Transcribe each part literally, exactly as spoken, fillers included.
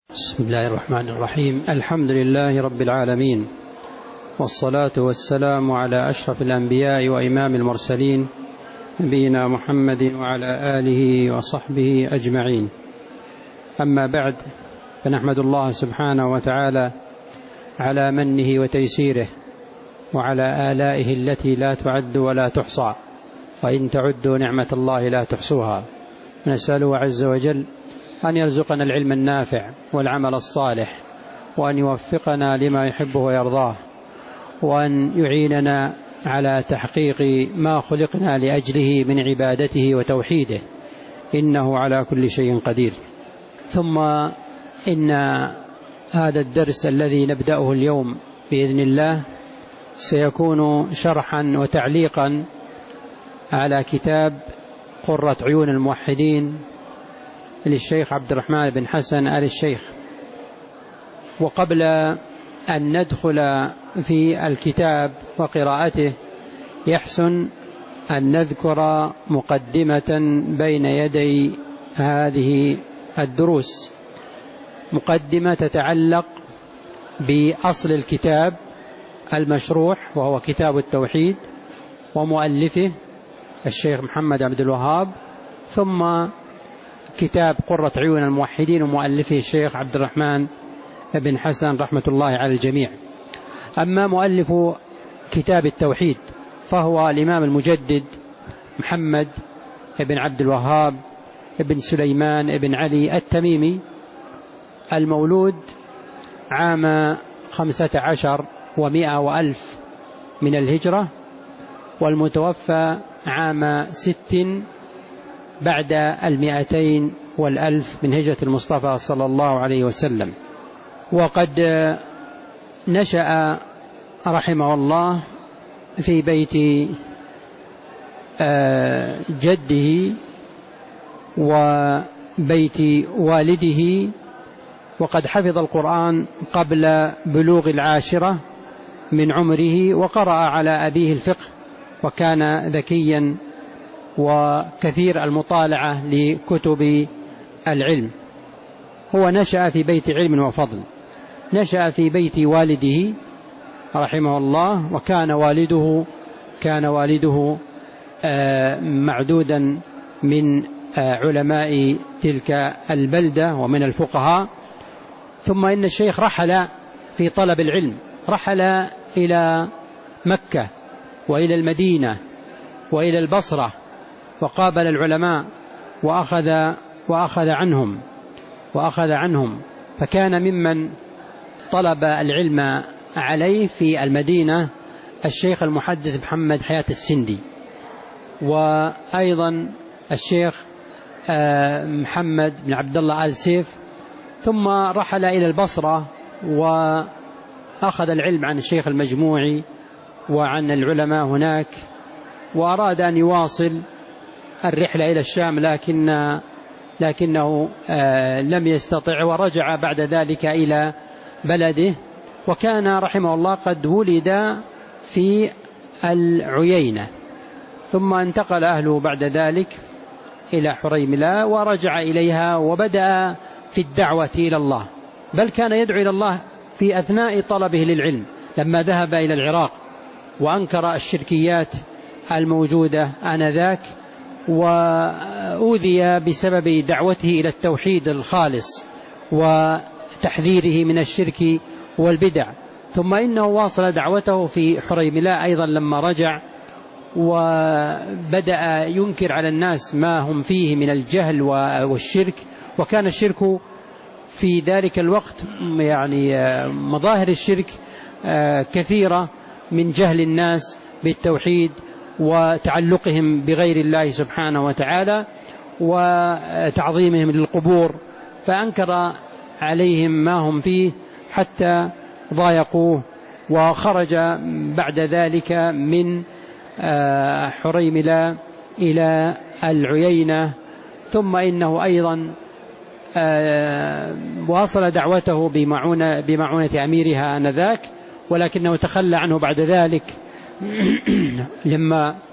بسم الله الرحمن الرحيم. الحمد لله رب العالمين، والصلاة والسلام على أشرف الأنبياء وإمام المرسلين نبينا محمد وعلى آله وصحبه أجمعين. أما بعد، فنحمد الله سبحانه وتعالى على منه وتيسيره وعلى آلائه التي لا تعد ولا تحصى، وإن تعدوا نعمة الله لا تحصوها. نسأله عز وجل أن يرزقنا العلم النافع والعمل الصالح، وأن يوفقنا لما يحبه ويرضاه، وأن يعيننا على تحقيق ما خلقنا لأجله من عبادته وتوحيده، إنه على كل شيء قدير. ثم إن هذا الدرس الذي نبدأه اليوم بإذن الله سيكون شرحا وتعليقا على كتاب قرة عيون الموحدين للشيخ عبد الرحمن بن حسن آل الشيخ. وقبل أن ندخل في الكتاب وقراءته، يحسن أن نذكر مقدمة بين يدي هذه الدروس، مقدمة تتعلق بأصل الكتاب المشروح، وهو كتاب التوحيد، ومؤلفه الشيخ محمد عبد الوهاب، ثم كتاب قرة عيون الموحدين ومؤلفه الشيخ عبد الرحمن بن حسن رحمة الله على الجميع. أما مؤلف كتاب التوحيد فهو الإمام المجدد محمد بن عبد الوهاب بن سليمان بن علي التميمي، المولود عام خمسة عشر ومائة وألف من الهجرة، والمتوفى عام ست بعد المئتين والألف من هجرة المصطفى صلى الله عليه وسلم. وقد نشأ رحمه الله في بيت جده وبيت والده، وقد حفظ القرآن قبل بلوغ العاشرة من عمره، وقرأ على أبيه الفقه، وكان ذكيا وكثير المطالعة لكتب العلم. هو نشأ في بيت علم وفضل، نشأ في بيت والده رحمه الله، وكان والده كان والده معدودا من علماء تلك البلدة ومن الفقهاء. ثم إن الشيخ رحل في طلب العلم، رحل إلى مكة وإلى المدينة وإلى البصرة، وقابل العلماء وأخذ وأخذ عنهم وأخذ عنهم فكان ممن طلب العلم عليه في المدينة الشيخ المحدث محمد حياة السندي، وأيضا الشيخ محمد بن عبد الله آل سيف. ثم رحل إلى البصرة وأخذ العلم عن الشيخ المجموعي وعن العلماء هناك، وأراد أن يواصل الرحلة إلى الشام، لكن لكنه لم يستطع، ورجع بعد ذلك إلى بلده. وكان رحمه الله قد ولد في العيينة، ثم انتقل أهله بعد ذلك إلى حريملة ورجع إليها، وبدأ في الدعوة إلى الله، بل كان يدعو إلى الله في أثناء طلبه للعلم لما ذهب إلى العراق وأنكر الشركيات الموجودة آنذاك، وأوذي بسبب دعوته إلى التوحيد الخالص وتحذيره من الشرك والبدع. ثم إنه واصل دعوته في حريملة أيضا لما رجع، وبدأ ينكر على الناس ما هم فيه من الجهل والشرك. وكان الشرك في ذلك الوقت، يعني مظاهر الشرك كثيرة، من جهل الناس بالتوحيد وتعلقهم بغير الله سبحانه وتعالى وتعظيمهم للقبور، فأنكر عليهم ما هم فيه حتى ضايقوه، وخرج بعد ذلك من حريملة إلى العيينة. ثم إنه أيضا واصل دعوته بمعونة, بمعونة أميرها آنذاك، ولكنه تخلى عنه بعد ذلك لما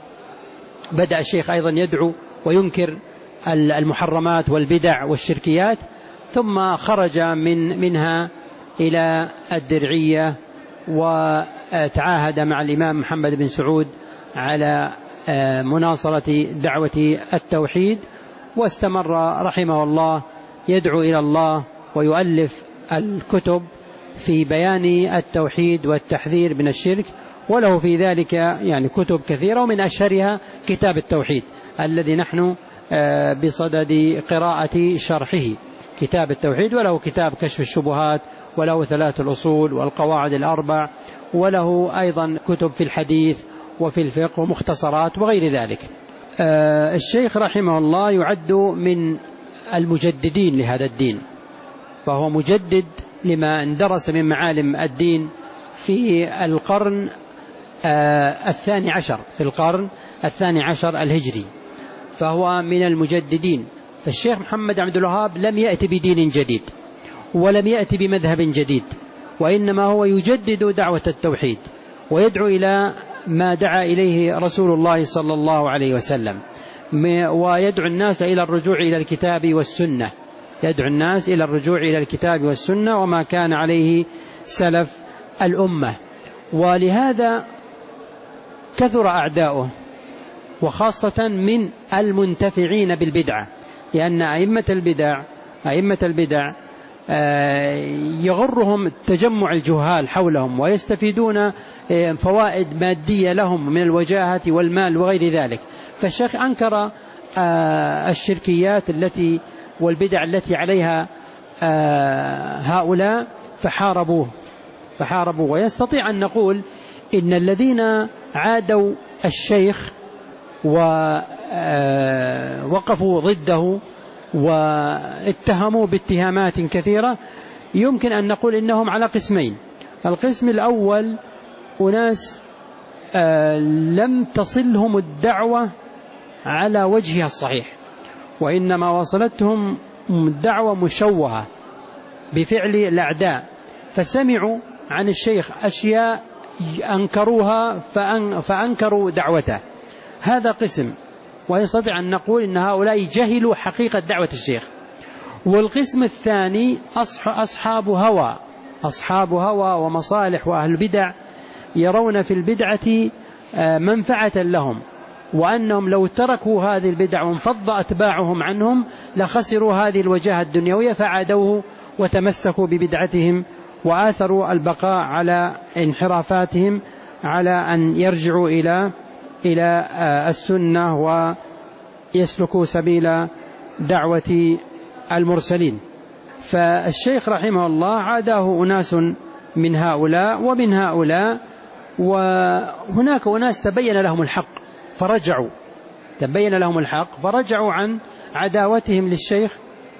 بدأ الشيخ أيضا يدعو وينكر المحرمات والبدع والشركيات. ثم خرج من منها إلى الدرعية وتعاهد مع الإمام محمد بن سعود على مناصرة دعوة التوحيد، واستمر رحمه الله يدعو إلى الله ويؤلف الكتب في بيان التوحيد والتحذير من الشرك، وله في ذلك يعني كتب كثيرة، ومن أشهرها كتاب التوحيد الذي نحن بصدد قراءة شرحه، كتاب التوحيد. وله كتاب كشف الشبهات، وله ثلاث الأصول والقواعد الأربع، وله أيضا كتب في الحديث وفي الفقه ومختصرات وغير ذلك. الشيخ رحمه الله يعد من المجددين لهذا الدين، فهو مجدد لما اندرس من معالم الدين في القرن الثاني عشر في القرن الثاني عشر الهجري، فهو من المجددين. فالشيخ محمد عبد الوهاب لم يأتي بدين جديد ولم يأتي بمذهب جديد، وإنما هو يجدد دعوة التوحيد ويدعو إلى ما دعا إليه رسول الله صلى الله عليه وسلم، ويدعو الناس إلى الرجوع إلى الكتاب والسنة يدعو الناس إلى الرجوع إلى الكتاب والسنة وما كان عليه سلف الأمة. ولهذا كثر أعداؤه، وخاصة من المنتفعين بالبدعة، لأن أئمة البدع أئمة البدع يغرهم تجمع الجهال حولهم، ويستفيدون فوائد مادية لهم من الوجاهة والمال وغير ذلك. فالشيخ أنكر الشركيات التي والبدع التي عليها هؤلاء فحاربوه فحاربوه ويستطيع أن نقول إن الذين عادوا الشيخ ووقفوا ضده واتهموا باتهامات كثيرة يمكن أن نقول إنهم على قسمين. القسم الأول أناس لم تصلهم الدعوة على وجهها الصحيح، وإنما وصلتهم الدعوة مشوهة بفعل الأعداء، فسمعوا عن الشيخ أشياء أنكروها فأنكروا دعوته. هذا قسم، ويستطيع أن نقول إن هؤلاء جهلوا حقيقة دعوة الشيخ. والقسم الثاني أصحاب هوى أصحاب هوى ومصالح وأهل بدع، يرون في البدعة منفعة لهم، وأنهم لو تركوا هذه البدع وانفض أتباعهم عنهم لخسروا هذه الوجاهة الدنيوية، فعادوه وتمسكوا ببدعتهم وآثروا البقاء على انحرافاتهم على أن يرجعوا إلى إلى السنة ويسلكوا سبيل دعوة المرسلين. فالشيخ رحمه الله عاداه أناس من هؤلاء ومن هؤلاء، وهناك أناس تبين لهم الحق فرجعوا تبين لهم الحق فرجعوا عن عداوتهم للشيخ،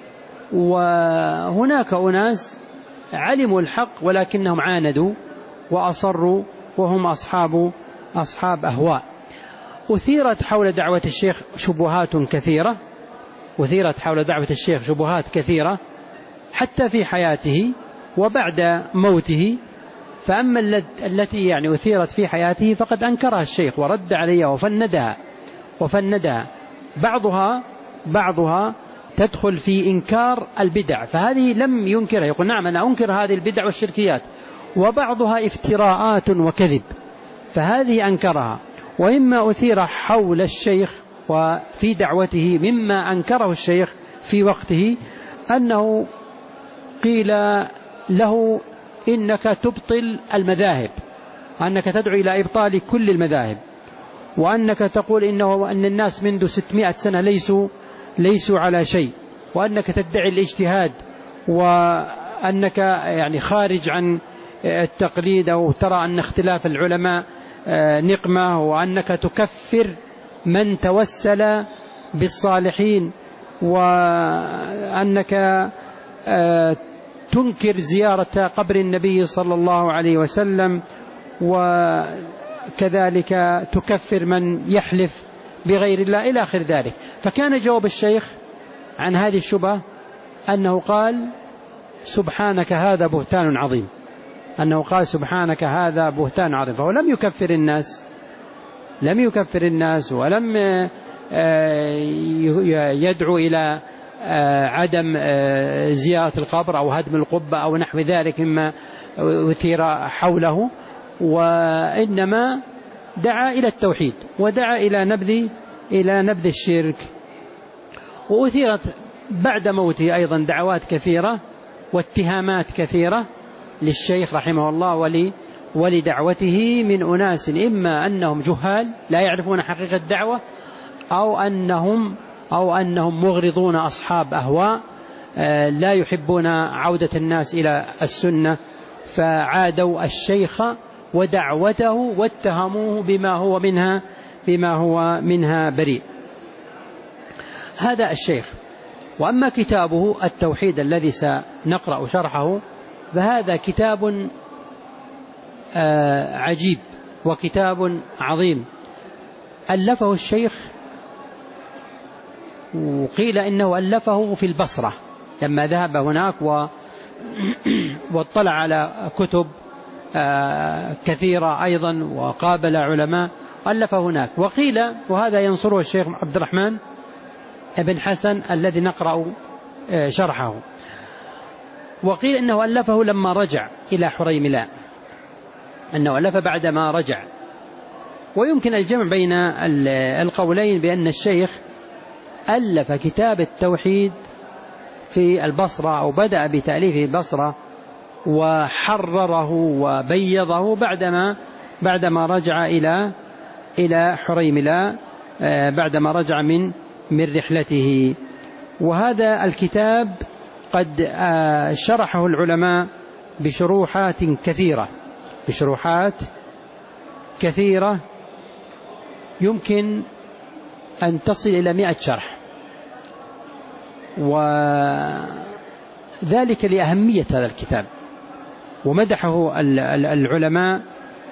وهناك أناس علموا الحق ولكنهم عاندوا وأصروا وهم أصحاب أصحاب أهواء. أثيرت حول دعوة الشيخ شبهات كثيرة أثيرت حول دعوة الشيخ شبهات كثيرة حتى في حياته وبعد موته. فأما التي يعني أثيرت في حياته فقد أنكرها الشيخ ورد عليها وفندها وفندها بعضها بعضها تدخل في إنكار البدع، فهذه لم ينكرها، يقول نعم أنا أنكر هذه البدع والشركيات، وبعضها افتراءات وكذب، فهذه أنكرها. وإما أثير حول الشيخ وفي دعوته مما أنكره الشيخ في وقته، أنه قيل له إنك تبطل المذاهب، أنك تدعو إلى إبطال كل المذاهب، وأنك تقول إنه أن الناس منذ ستمائة سنة ليسوا ليسوا على شيء، وأنك تدعي الاجتهاد، وأنك يعني خارج عن التقليد، أو ترى أن اختلاف العلماء نقمة، وأنك تكفر من توسل بالصالحين، وأنك تنكر زيارة قبر النبي صلى الله عليه وسلم، وكذلك تكفر من يحلف بغير الله إلى آخر ذلك. فكان جواب الشيخ عن هذه الشبهة أنه قال سبحانك هذا بهتان عظيم أنه قال سبحانك هذا بهتان عظيم فهو لم يكفر الناس لم يكفر الناس ولم يدعو إلى عدم زيارة القبر أو هدم القبة أو نحو ذلك مما أثير حوله، وإنما دعا إلى التوحيد ودعا إلى نبذ إلى نبذ الشرك. وأثيرت بعد موته أيضا دعوات كثيرة واتهامات كثيرة للشيخ رحمه الله ولي ولدعوته من أناس إما أنهم جهال لا يعرفون حقيقة الدعوة، أو أنهم أو أنهم مغرضون أصحاب أهواء لا يحبون عودة الناس إلى السنة، فعادوا الشيخ ودعوته واتهموه بما هو منها بما هو منها بريء. هذا الشيخ. وأما كتابه التوحيد الذي سنقرأ شرحه فهذا كتاب عجيب وكتاب عظيم ألفه الشيخ، وقيل إنه ألفه في البصرة لما ذهب هناك واطلع على كتب كثيرة أيضا وقابل علماء ألف هناك. وقيل وهذا ينصره الشيخ عبد الرحمن بن حسن الذي نقرأ شرحه، وقيل إنه ألفه لما رجع إلى حريملاء، أنه ألف بعدما رجع. ويمكن الجمع بين القولين بأن الشيخ ألف كتاب التوحيد في البصرة أو بدأ بتأليفه البصرة وحرره وبيضه بعدما بعدما رجع إلى إلى حريملاء بعدما رجع من من رحلته. وهذا الكتاب قد شرحه العلماء بشروحات كثيرة بشروحات كثيرة يمكن أن تصل إلى مئة شرح، وذلك لأهمية هذا الكتاب. ومدحه العلماء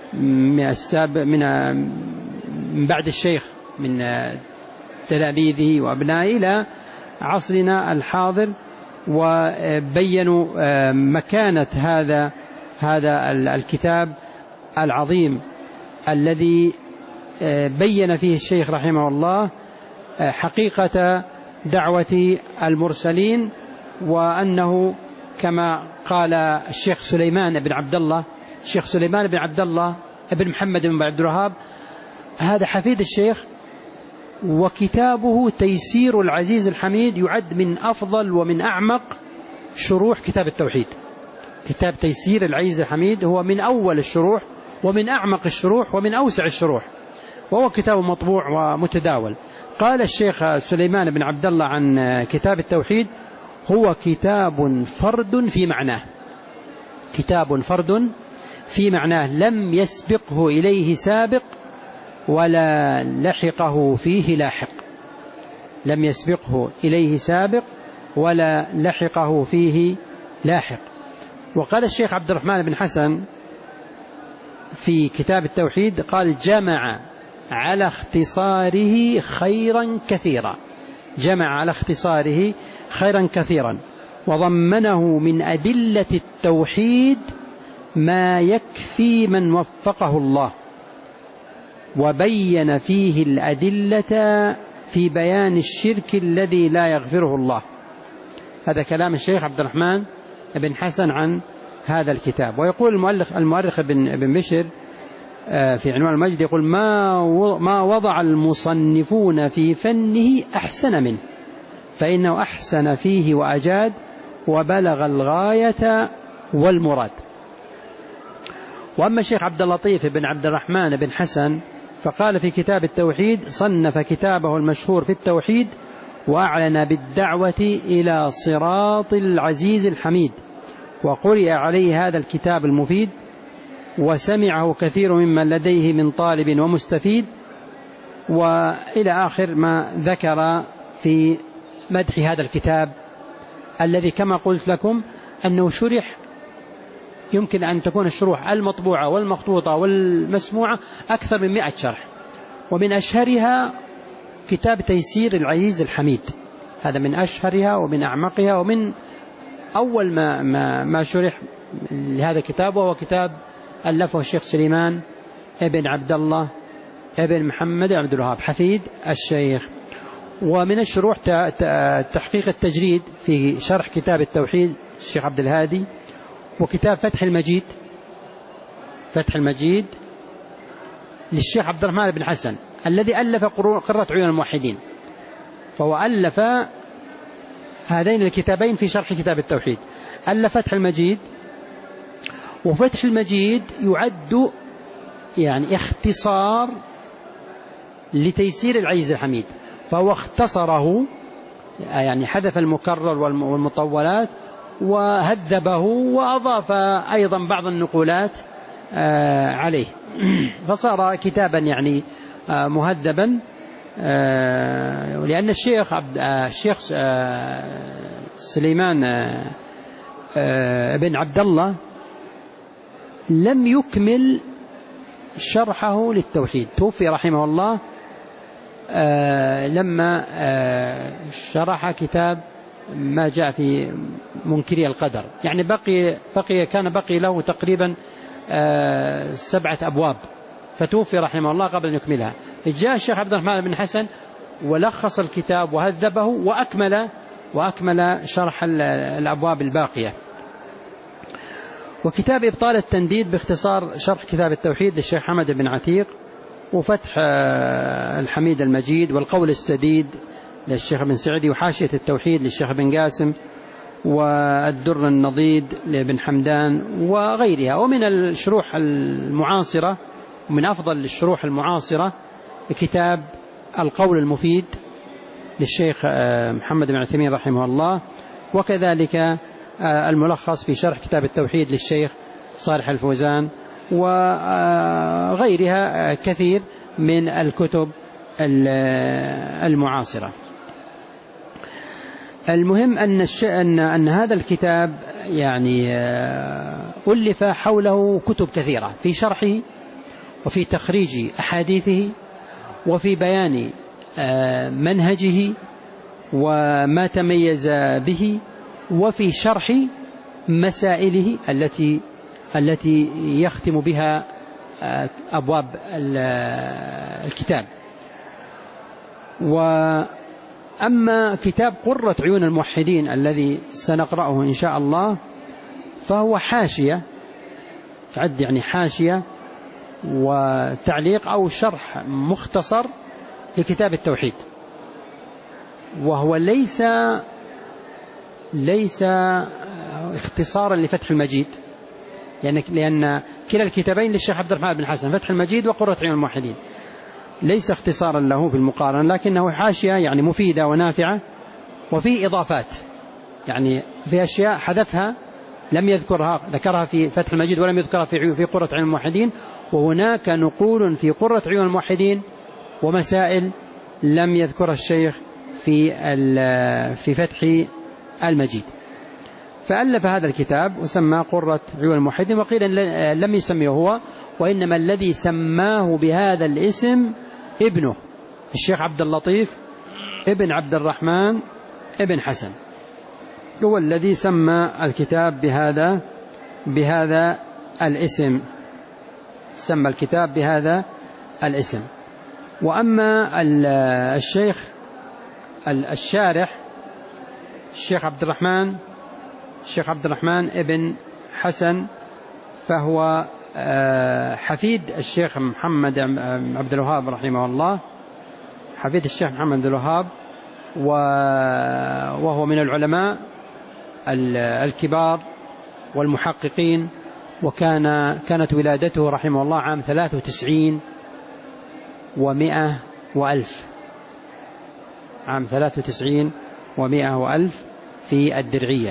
من بعد الشيخ من تلاميذه وأبنائه إلى عصرنا الحاضر، وبينوا مكانة هذا هذا الكتاب العظيم الذي بين فيه الشيخ رحمه الله حقيقة دعوة المرسلين، وأنه كما قال الشيخ سليمان بن عبد الله الشيخ سليمان بن عبد الله ابن محمد بن عبد الوهاب هذا حفيد الشيخ، وكتابه تيسير العزيز الحميد يعد من أفضل ومن أعمق شروح كتاب التوحيد. كتاب تيسير العزيز الحميد هو من أول الشروح ومن أعمق الشروح ومن أوسع الشروح، وهو كتاب مطبوع ومتداول. قال الشيخ سليمان بن عبد الله عن كتاب التوحيد: هو كتاب فرد في معناه كتاب فرد في معناه لم يسبقه إليه سابق ولا لحقه فيه لاحق لم يسبقه إليه سابق ولا لحقه فيه لاحق. وقال الشيخ عبد الرحمن بن حسن في كتاب التوحيد قال: جمع على اختصاره خيرا كثيرا جمع على اختصاره خيرا كثيرا وضمنه من أدلة التوحيد ما يكفي من وفقه الله، وبين فيه الأدلة في بيان الشرك الذي لا يغفره الله. هذا كلام الشيخ عبد الرحمن بن حسن عن هذا الكتاب. ويقول المؤلف المؤرخ بن بشر في عنوان المجد يقول: ما ما وضع المصنفون في فنه أحسن منه، فإنه أحسن فيه وأجاد وبلغ الغاية والمراد. وأما الشيخ عبد اللطيف بن عبد الرحمن بن حسن فقال في كتاب التوحيد: صنف كتابه المشهور في التوحيد وأعلن بالدعوة إلى صراط العزيز الحميد، وقرئ عليه هذا الكتاب المفيد وسمعه كثير ممن لديه من طالب ومستفيد، وإلى آخر ما ذكر في مدح هذا الكتاب الذي كما قلت لكم أنه شرح، يمكن أن تكون الشروح المطبوعة والمخطوطة والمسموعة أكثر من مئة شرح، ومن أشهرها كتاب تيسير العزيز الحميد، هذا من أشهرها ومن أعمقها ومن أول ما, ما, ما شرح لهذا الكتاب، وهو كتاب ألفه الشيخ سليمان ابن عبد الله ابن محمد عبد الوهاب حفيد الشيخ. ومن الشروح تحقيق التجريد في شرح كتاب التوحيد الشيخ عبد الهادي، وكتاب فتح المجيد فتح المجيد للشيخ عبد الرحمن بن حسن الذي ألف قرة عيون الموحدين، فهو ألف هذين الكتابين في شرح كتاب التوحيد. ألف فتح المجيد، وفتح المجيد يعد يعني اختصار لتيسير العزيز الحميد، فهو اختصره يعني حذف المكرر والمطولات وهذبه وأضاف أيضا بعض النقولات عليه، فصار كتابا يعني مهذبا. لأن الشيخ عبد الشيخ سليمان بن عبد الله لم يكمل شرحه للتوحيد، توفي رحمه الله لما شرح كتاب ما جاء في منكري القدر، يعني بقي بقي كان بقي له تقريبا سبعة أبواب، فتوفي رحمه الله قبل أن يكملها. جاء الشيخ عبد الرحمن بن حسن ولخص الكتاب وهذبه وأكمل وأكمل شرح الأبواب الباقية. وكتاب إبطال التنديد باختصار شرح كتاب التوحيد للشيخ حمد بن عتيق، وفتح الحميد المجيد، والقول السديد للشيخ بن سعدي، وحاشية التوحيد للشيخ بن قاسم، والدر النضيد لابن حمدان وغيرها. ومن الشروح المعاصرة ومن أفضل الشروح المعاصرة كتاب القول المفيد للشيخ محمد بن عثيمين رحمه الله، وكذلك الملخص في شرح كتاب التوحيد للشيخ صالح الفوزان، وغيرها كثير من الكتب المعاصرة. المهم أن, أن, أن هذا الكتاب يعني ألف حوله كتب كثيرة في شرحه وفي تخريج أحاديثه وفي بيان منهجه وما تميز به، وفي شرح مسائله التي التي يختم بها أبواب الكتاب. وأما كتاب قرة عيون الموحدين الذي سنقرأه إن شاء الله فهو حاشية، تعد يعني حاشية وتعليق أو شرح مختصر لكتاب التوحيد، وهو ليس ليس اختصارا لفتح المجيد، لأن لأن كلا الكتابين للشيخ عبد الرحمن بن حسن، فتح المجيد وقرة عيون الموحدين، ليس اختصارا له في المقارنة، لكنه حاشية يعني مفيدة ونافعة، وفي إضافات يعني في أشياء حذفها لم يذكرها، ذكرها في فتح المجيد ولم يذكرها في في قرة عيون الموحدين، وهناك نقول في قرة عيون الموحدين ومسائل لم يذكرها الشيخ في في فتح المجيد. فألف هذا الكتاب وسمى قرة عيون الموحدين، وقيل لم يسميه هو، وإنما الذي سماه بهذا الاسم ابنه الشيخ عبد اللطيف ابن عبد الرحمن ابن حسن، هو الذي سمى الكتاب بهذا بهذا الاسم، سمى الكتاب بهذا الاسم. وأما الشيخ الشارح الشيخ عبد الرحمن الشيخ عبد الرحمن ابن حسن، فهو حفيد الشيخ محمد عبد الوهاب رحمه الله، حفيد الشيخ محمد عبد الوهاب، وهو من العلماء الكبار والمحققين، وكان كانت ولادته رحمه الله عام ثلاث وتسعين ومائة وألف، عام ثلاث وتسعين ومائة وألف في الدرعية،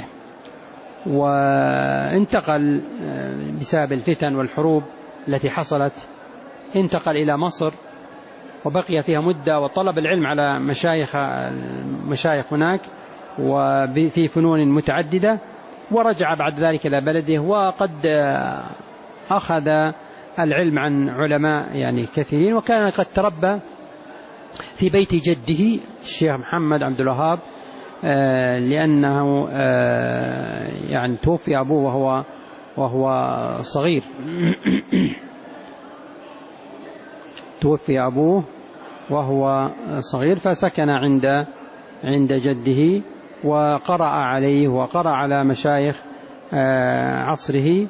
وانتقل بسبب الفتن والحروب التي حصلت، انتقل إلى مصر وبقي فيها مدة وطلب العلم على مشايخ مشايخ هناك وفي فنون متعددة، ورجع بعد ذلك إلى بلده، وقد أخذ العلم عن علماء يعني كثيرين، وكان قد تربى في بيت جده الشيخ محمد عبد الوهاب، لأنه يعني توفي أبوه وهو وهو صغير توفي أبوه وهو صغير، فسكن عند عند جده وقرأ عليه وقرأ على مشايخ عصره،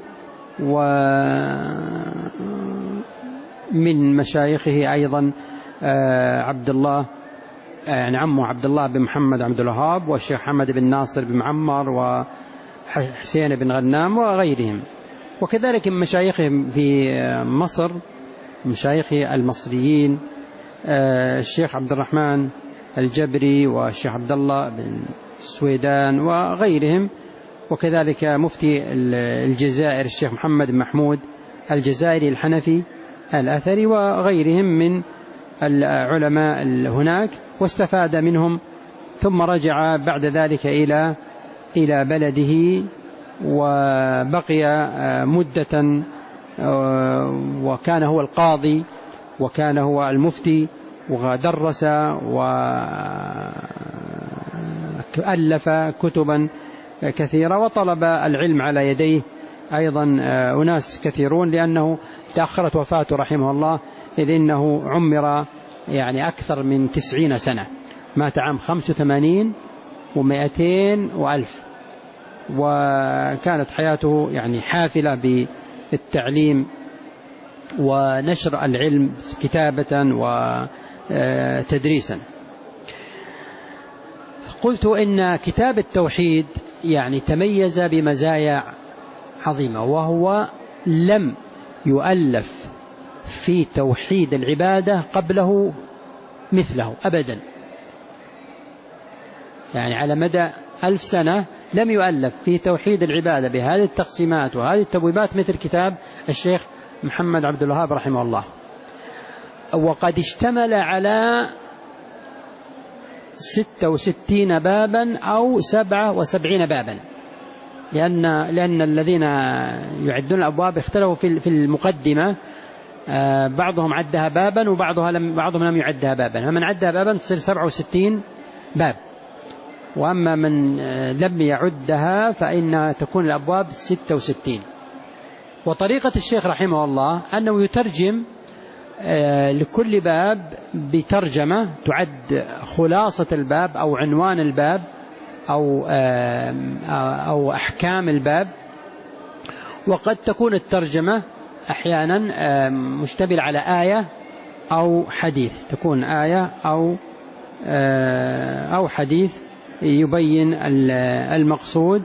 ومن مشايخه أيضا عبد الله يعني عمه عبد الله بن محمد عبد الوهاب، والشيخ محمد بن ناصر بن معمر، وحسين بن غنام وغيرهم. وكذلك من مشايخهم في مصر، مشايخه المصريين الشيخ عبد الرحمن الجبري والشيخ عبد الله بن سويدان وغيرهم، وكذلك مفتي الجزائر الشيخ محمد بن محمود الجزائري الحنفي الأثري، وغيرهم من العلماء هناك، واستفاد منهم. ثم رجع بعد ذلك إلى إلى بلده، وبقي مدة، وكان هو القاضي وكان هو المفتي، ودرس وألف كتبا كثيرة، وطلب العلم على يديه أيضا أناس كثيرون، لأنه تأخرت وفاته رحمه الله، إذ إنه عمر يعني أكثر من تسعين سنة، مات عام خمس وثمانين ومائتين وألف، وكانت حياته يعني حافلة بالتعليم ونشر العلم كتابة وتدريسا. قلت إن كتاب التوحيد يعني تميز بمزايا عظيمة، وهو لم يؤلف في توحيد العبادة قبله مثله أبدا، يعني على مدى ألف سنة لم يؤلف في توحيد العبادة بهذه التقسيمات وهذه التبويبات مثل كتاب الشيخ محمد عبد الوهاب رحمه الله. وقد اشتمل على ستة وستين بابا أو سبعة وسبعين بابا، لأن, لأن الذين يعدون الأبواب اختلفوا في المقدمة، بعضهم عدها بابا وبعضهم لم, بعضهم لم يعدها بابا، فمن عدها بابا تصير سبعة وستين باب، وأما من لم يعدها فإن تكون الأبواب ستة وستين. وطريقة الشيخ رحمه الله أنه يترجم لكل باب بترجمة تعد خلاصة الباب أو عنوان الباب أو أو أحكام الباب. وقد تكون الترجمة أحيانا مشتمل على آية أو حديث، تكون آية أو أو حديث يبين المقصود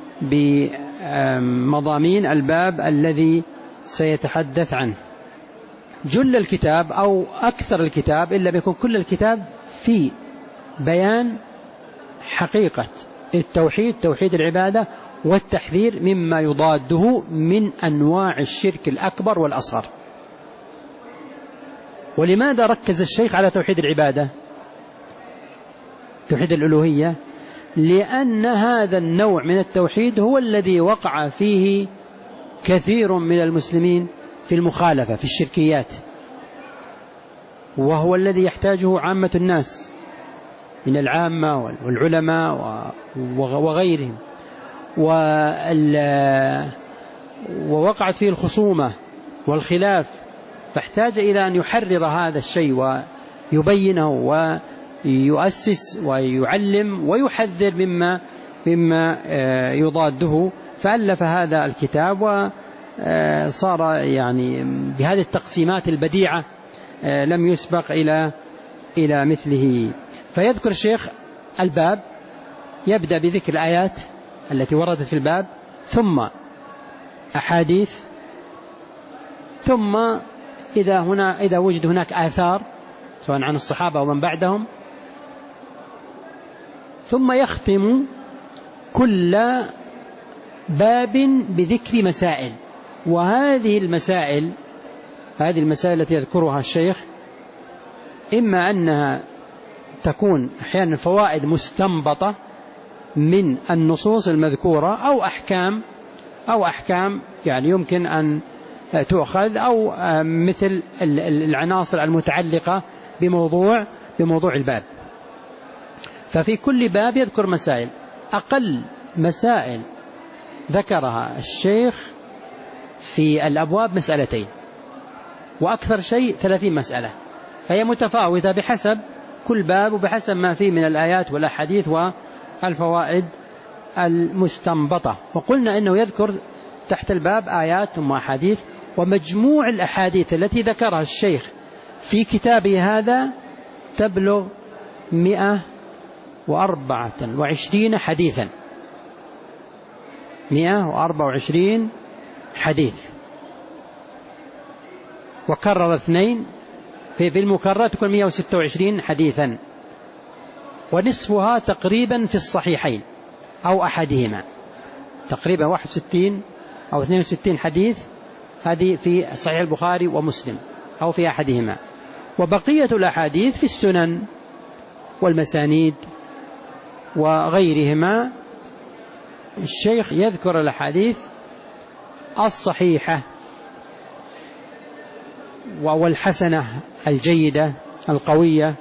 بمضامين الباب الذي سيتحدث عنه. جل الكتاب أو أكثر الكتاب إلا بيكون كل الكتاب في بيان حقيقة التوحيد، توحيد العبادة، والتحذير مما يضاده من أنواع الشرك الأكبر والأصغر. ولماذا ركز الشيخ على توحيد العبادة، توحيد الألوهية؟ لأن هذا النوع من التوحيد هو الذي وقع فيه كثير من المسلمين في المخالفة في الشركيات، وهو الذي يحتاجه عامة الناس من العامة والعلماء وغيرهم، ووقعت فيه الخصومة والخلاف، فاحتاج إلى أن يحرر هذا الشيء ويبينه ويؤسس ويعلم ويحذر مما مما يضاده، فألف هذا الكتاب وصار يعني بهذه التقسيمات البديعة لم يسبق إلى إلى مثله. فيذكر الشيخ الباب، يبدأ بذكر الآيات التي وردت في الباب، ثم أحاديث، ثم إذا هنا إذا وجد هناك آثار سواء عن الصحابة أو من بعدهم، ثم يختم كل باب بذكر مسائل. وهذه المسائل هذه المسائل التي يذكرها الشيخ إما أنها تكون أحيانا فوائد مستنبطة من النصوص المذكورة، أو أحكام أو أحكام يعني يمكن أن تؤخذ، أو مثل العناصر المتعلقة بموضوع بموضوع الباب. ففي كل باب يذكر مسائل. أقل مسائل ذكرها الشيخ في الأبواب مسألتين، وأكثر شيء ثلاثين مسألة. فهي متفاوتة بحسب كل باب وبحسب ما فيه من الآيات والأحاديث والفوائد المستنبطة. وقلنا إنه يذكر تحت الباب آيات ثم أحاديث، ومجموع الأحاديث التي ذكرها الشيخ في كتابه هذا تبلغ مئة وأربعة وعشرين حديثا، مئة وأربعة وعشرين حديث، وكرر اثنين في المكرر تكون مئة وستة وعشرين حديثا، ونصفها تقريبا في الصحيحين أو أحدهما، تقريبا واحد وستين أو اثنين وستين حديث هذه في صحيح البخاري ومسلم أو في أحدهما، وبقية الأحاديث في السنن والمسانيد وغيرهما. الشيخ يذكر الأحاديث الصحيحة والحسنة الجيدة القوية،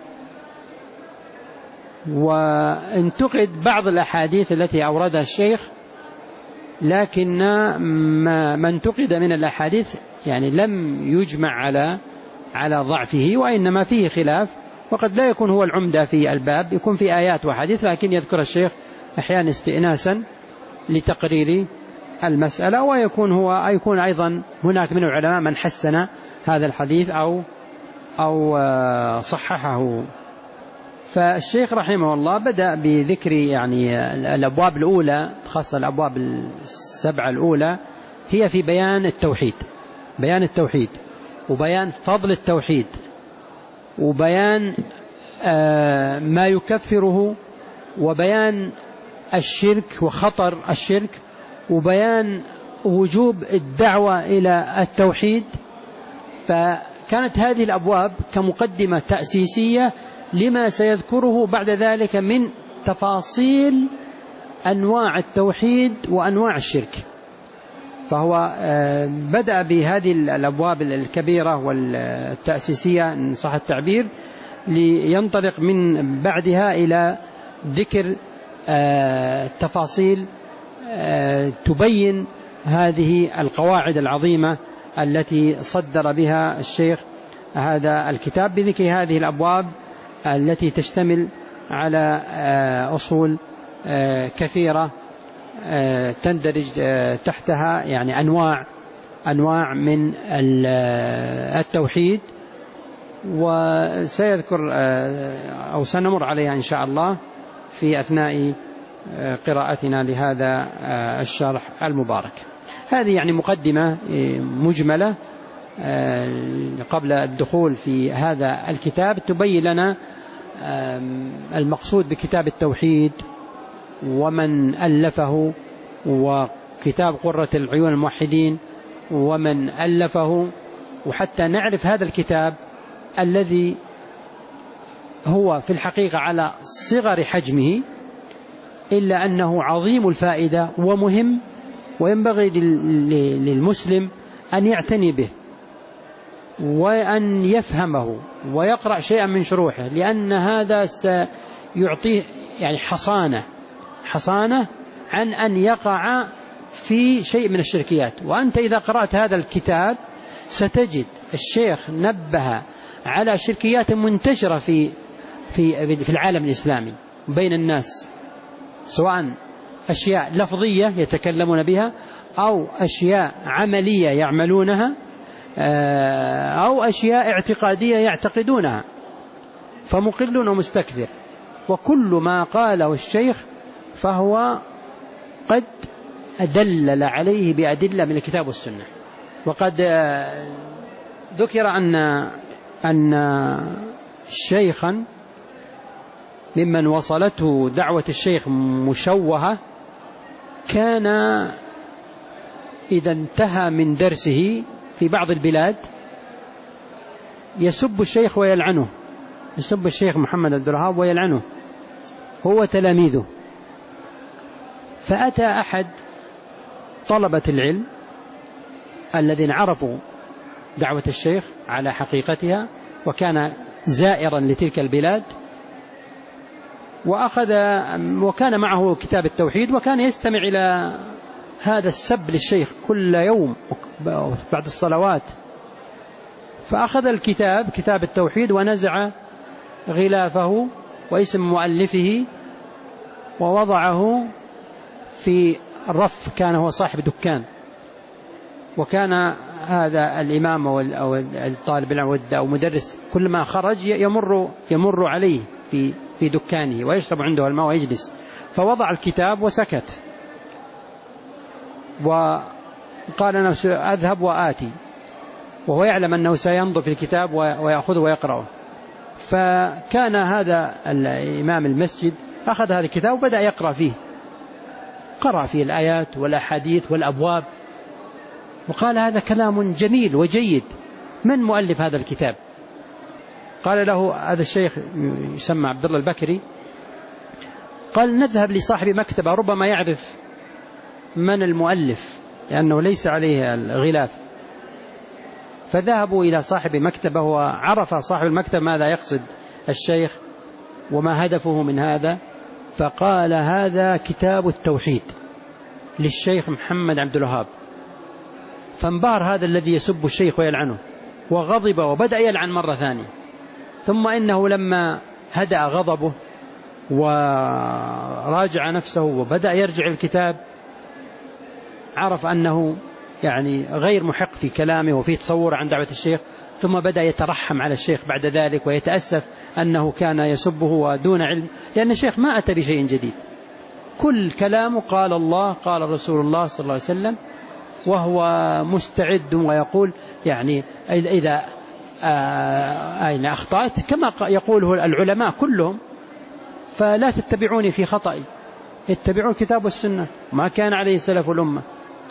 وانتقد بعض الأحاديث التي أوردها الشيخ، لكن ما انتقد من الأحاديث يعني لم يجمع على على ضعفه، وإنما فيه خلاف، وقد لا يكون هو العمدة في الباب، يكون في آيات وحديث، لكن يذكر الشيخ أحيانا استئناسا لتقرير المسألة، ويكون هو يكون أيضا هناك من العلماء من حسن هذا الحديث أو أو صححه. فالشيخ رحمه الله بدأ بذكر يعني الأبواب الأولى، خاصة الأبواب السبعة الأولى هي في بيان التوحيد، بيان التوحيد وبيان فضل التوحيد، وبيان ما يكفره، وبيان الشرك وخطر الشرك، وبيان وجوب الدعوة إلى التوحيد. فكانت هذه الأبواب كمقدمة تأسيسية لما سيذكره بعد ذلك من تفاصيل أنواع التوحيد وأنواع الشرك. فهو بدأ بهذه الأبواب الكبيرة والتأسيسية إن صح التعبير، لينطلق من بعدها إلى ذكر تفاصيل تبين هذه القواعد العظيمة التي صدر بها الشيخ هذا الكتاب، بذكر هذه الأبواب التي تشتمل على أصول كثيرة تندرج تحتها يعني أنواع أنواع من التوحيد، وسيذكر أو سنمر عليها إن شاء الله في أثناء قراءتنا لهذا الشرح المبارك. هذه يعني مقدمة مجملة قبل الدخول في هذا الكتاب تبين لنا المقصود بكتاب التوحيد ومن ألفه، وكتاب قرة العيون الموحدين ومن ألفه، وحتى نعرف هذا الكتاب الذي هو في الحقيقة على صغر حجمه إلا أنه عظيم الفائدة ومهم، وينبغي للمسلم أن يعتني به وأن يفهمه ويقرأ شيئا من شروحه، لأن هذا سيعطيه يعني حصانة حصانة عن أن يقع في شيء من الشركيات. وأنت إذا قرأت هذا الكتاب ستجد الشيخ نبه على شركيات منتشرة في في في العالم الإسلامي بين الناس، سواء أشياء لفظية يتكلمون بها أو أشياء عملية يعملونها أو أشياء اعتقادية يعتقدونها، فمقل ومستكثر. وكل ما قاله الشيخ فهو قد دلل عليه بأدلة من الكتاب والسنة. وقد ذكر أن أن شيخا ممن وصلته دعوة الشيخ مشوهة كان إذا انتهى من درسه في بعض البلاد يسب الشيخ ويلعنه، يسب الشيخ محمد عبد الوهاب ويلعنه هو تلاميذه. فأتى أحد طلبة العلم الذين عرفوا دعوة الشيخ على حقيقتها وكان زائرا لتلك البلاد، وأخذ وكان معه كتاب التوحيد، وكان يستمع إلى هذا السب للشيخ كل يوم بعد الصلوات. فأخذ الكتاب كتاب التوحيد ونزع غلافه واسم مؤلفه ووضعه في الرف. كان هو صاحب دكان، وكان هذا الإمام أو الطالب العلم أو مدرس كل ما خرج يمر يمر عليه في في دكانه ويشرب عنده الماء ويجلس، فوضع الكتاب وسكت وقال أنا أذهب وآتي، وهو يعلم أنه سينظر في الكتاب ويأخذه ويقرأه. فكان هذا الإمام المسجد أخذ هذا الكتاب وبدأ يقرأ فيه، قرأ فيه الآيات والأحاديث والأبواب، وقال هذا كلام جميل وجيد، من مؤلف هذا الكتاب؟ قال له هذا الشيخ يسمى عبد الله البكري. قال نذهب لصاحب مكتبة ربما يعرف من المؤلف لأنه ليس عليه الغلاف. فذهبوا إلى صاحب مكتبة، وعرف صاحب المكتبة ماذا يقصد الشيخ وما هدفه من هذا، فقال هذا كتاب التوحيد للشيخ محمد عبد الوهاب. فانبهر هذا الذي يسب الشيخ ويلعنه وغضب وبدأ يلعن مرة ثانية. ثم إنه لما هدأ غضبه وراجع نفسه وبدأ يرجع الكتاب عرف أنه يعني غير محق في كلامه وفي تصور عن دعوة الشيخ، ثم بدأ يترحم على الشيخ بعد ذلك ويتأسف أنه كان يسبه ودون علم، لأن الشيخ ما أتى بشيء جديد، كل كلامه قال الله قال رسول الله صلى الله عليه وسلم، وهو مستعد ويقول يعني إذا أين أخطأت كما يقوله العلماء كلهم فلا تتبعوني في خطئي، اتبعوا الكتاب والسنة ما كان عليه سلف الأمة.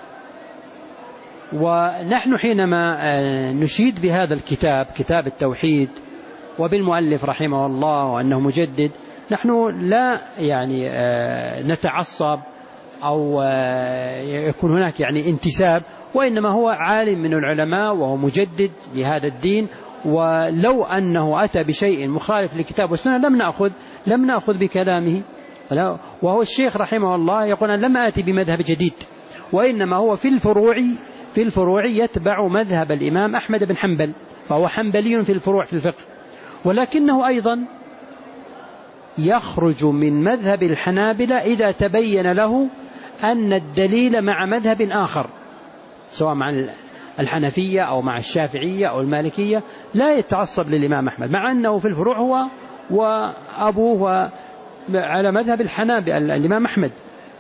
ونحن حينما نشيد بهذا الكتاب كتاب التوحيد وبالمؤلف رحمه الله وأنه مجدد، نحن لا يعني نتعصب أو يكون هناك يعني انتساب، وإنما هو عالم من العلماء وهو مجدد لهذا الدين، ولو أنه أتى بشيء مخالف للكتاب والسنة لم نأخذ لم نأخذ بكلامه. وهو الشيخ رحمه الله يقول أنا لم آتي بمذهب جديد، وإنما هو في الفروع في الفروع يتبع مذهب الإمام أحمد بن حنبل، فهو حنبلي في الفروع في الفقه، ولكنه أيضا يخرج من مذهب الحنابلة إذا تبين له أن الدليل مع مذهب آخر، سواء مع الحنفية أو مع الشافعية أو المالكية، لا يتعصب للإمام أحمد، مع أنه في الفروع هو وأبوه على مذهب الحنابلة الإمام أحمد.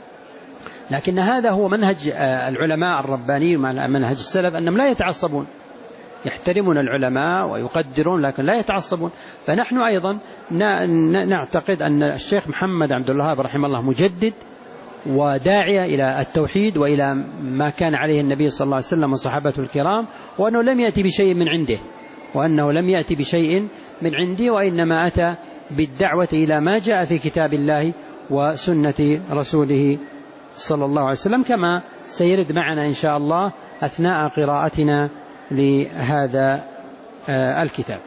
لكن هذا هو منهج العلماء الربانيين ومنهج السلف، أنهم لا يتعصبون، يحترمون العلماء ويقدرون لكن لا يتعصبون. فنحن أيضا نعتقد أن الشيخ محمد عبد الوهاب رحمه الله مجدد وداعية إلى التوحيد وإلى ما كان عليه النبي صلى الله عليه وسلم وصحابته الكرام، وأنه لم يأتي بشيء من عنده وأنه لم يأتي بشيء من عنده وإنما أتى بالدعوة إلى ما جاء في كتاب الله وسنة رسوله صلى الله عليه وسلم، كما سيرد معنا إن شاء الله أثناء قراءتنا لهذا الكتاب.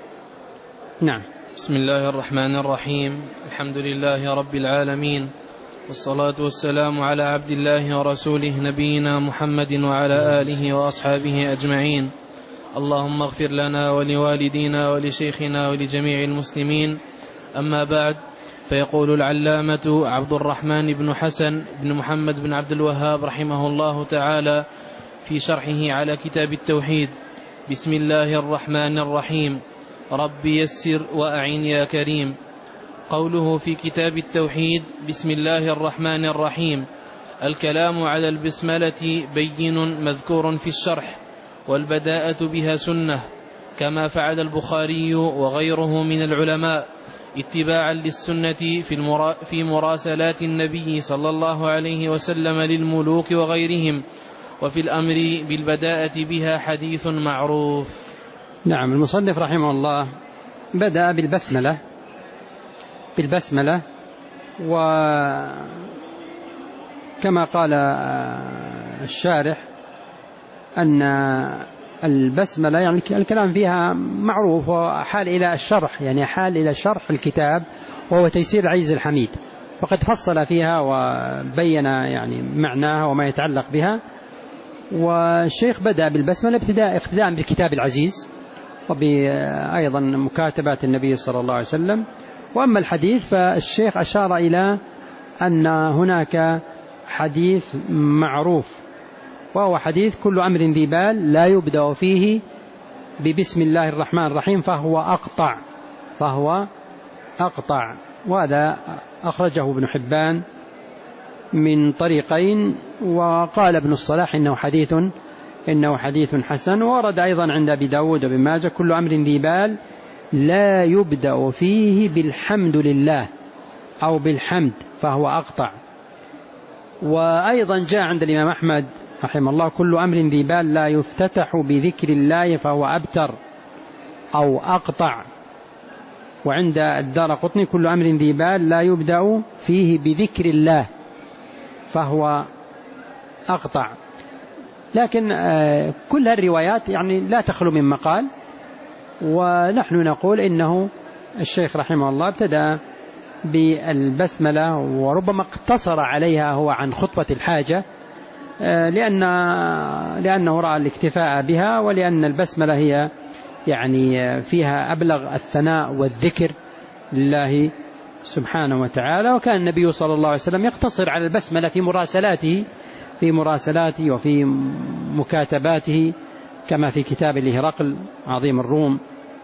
نعم. بسم الله الرحمن الرحيم، الحمد لله رب العالمين، والصلاة والسلام على عبد الله ورسوله نبينا محمد وعلى آله وأصحابه أجمعين. اللهم اغفر لنا ولوالدينا ولشيخنا ولجميع المسلمين. أما بعد، فيقول العلامة عبد الرحمن بن حسن بن محمد بن عبد الوهاب رحمه الله تعالى في شرحه على كتاب التوحيد: بسم الله الرحمن الرحيم، رب يسر وأعن يا كريم. قوله في كتاب التوحيد بسم الله الرحمن الرحيم، الكلام على البسملة بين مذكور في الشرح، والبداءة بها سنة، كما فعل البخاري وغيره من العلماء اتباعا للسنة في, المرا في مراسلات النبي صلى الله عليه وسلم للملوك وغيرهم، وفي الأمر بالبداءة بها حديث معروف. نعم. المصنف رحمه الله بدأ بالبسملة بالبسملة وكما قال الشارح أن البسملة يعني الكلام فيها معروف وحال إلى الشرح، يعني حال إلى شرح الكتاب وهو تيسير العزيز الحميد، وقد فصل فيها وبين يعني معناها وما يتعلق بها. والشيخ بدأ بالبسملة ابتداء اقتداء بالكتاب العزيز، وبأيضا مكاتبات النبي صلى الله عليه وسلم. وأما الحديث فالشيخ أشار إلى أن هناك حديث معروف، وهو حديث كل أمر ذي بال لا يبدأ فيه ببسم الله الرحمن الرحيم فهو أقطع فهو أقطع وهذا أخرجه ابن حبان من طريقين، وقال ابن الصلاح إنه حديث إنه حديث حسن. ورد أيضا عند أبي داود وابن ماجه كل أمر ذي بال لا يبدأ فيه بالحمد لله أو بالحمد فهو أقطع. وأيضا جاء عند الإمام أحمد رحمه الله كل أمر ذي بال لا يفتتح بذكر الله فهو أبتر أو أقطع. وعند الدارقطني كل أمر ذي بال لا يبدأ فيه بذكر الله فهو أقطع. لكن كل هالروايات يعني لا تخلو من مقال، ونحن نقول إنه الشيخ رحمه الله ابتدأ بالبسملة وربما اقتصر عليها هو عن خطبة الحاجة، لأن لأنه رأى الاكتفاء بها، ولأن البسملة هي يعني فيها أبلغ الثناء والذكر لله سبحانه وتعالى. وكان النبي صلى الله عليه وسلم يقتصر على البسملة في مراسلاته في مراسلاته وفي مكاتباته كما في كتاب لهرقل عظيم الروم.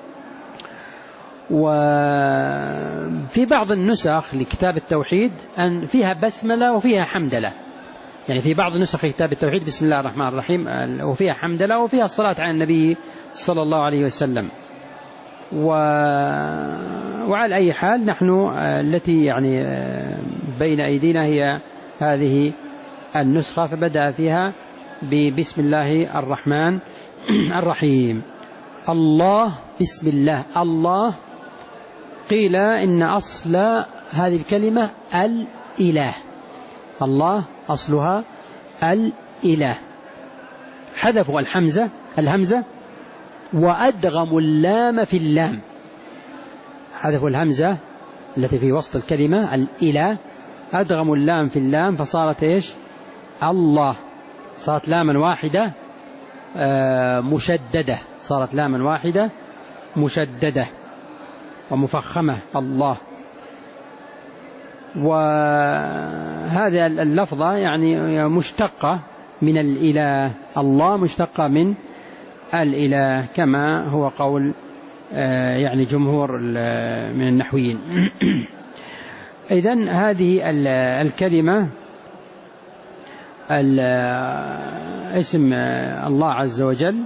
وفي بعض النسخ لكتاب التوحيد أن فيها بسملة وفيها حمدلة، يعني في بعض نسخ كتاب التوحيد بسم الله الرحمن الرحيم وفيها حمدلة وفيها الصلاة على النبي صلى الله عليه وسلم. و... وعلى أي حال نحن التي يعني بين أيدينا هي هذه النسخة، فبدأ فيها ببسم الله الرحمن الرحيم. الله بسم الله. الله قيل إن أصل هذه الكلمة الإله، الله أصلها الإله، حذفوا الحمزة الهمزة وأدغموا اللام في اللام، حذفوا الهمزة التي في وسط الكلمة الإله أدغموا اللام في اللام فصارت إيش؟ الله، صارت لاما واحدة مشددة، صارت لاما واحدة مشددة ومفخمة الله. وهذه اللفظة يعني مشتقة من الإله، الله مشتقة من الإله كما هو قول يعني جمهور من النحويين. إذن هذه الكلمة اسم الله عز وجل.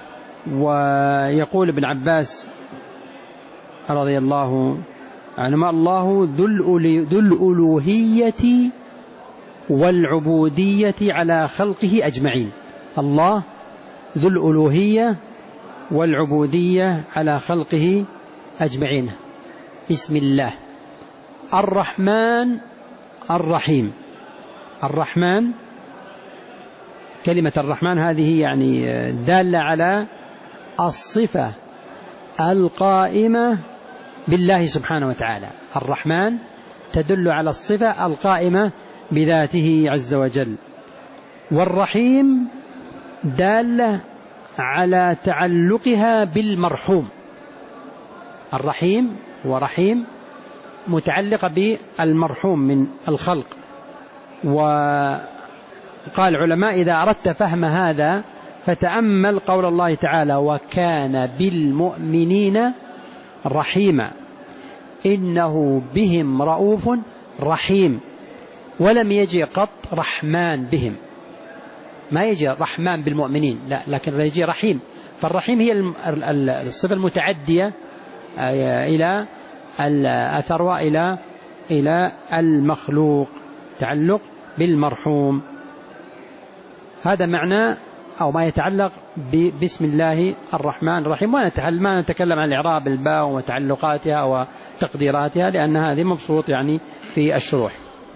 ويقول ابن عباس رضي الله عنهما الله ذو الألوهية والعبودية على خلقه أجمعين. الله ذو الألوهية والعبودية على خلقه أجمعين. بسم الله. الرحمن الرحيم. الرحمن كلمة الرحمن هذه يعني دالة على الصفة القائمة بالله سبحانه وتعالى. الرحمن تدل على الصفة القائمة بذاته عز وجل. والرحيم دالة على تعلقها بالمرحوم. الرحيم ورحيم متعلقة بالمرحوم من الخلق. وقال العلماء إذا أردت فهم هذا فتأمل قول الله تعالى وكان بالمؤمنين رحيما إنه بهم رؤوف رحيم. ولم يجي قط رحمن بهم، ما يجي رحمن بالمؤمنين، لا، لكن يجي رحيم. فالرحيم هي الصفة المتعدية إلى الثروة إلى إلى المخلوق، تعلق بالمرحوم. هذا معنى أو ما يتعلق ببسم الله الرحمن الرحيم. ما نتكلم عن إعراب الباء وتعلقاتها وتقديراتها لأن هذه مبسوط يعني في الشروح.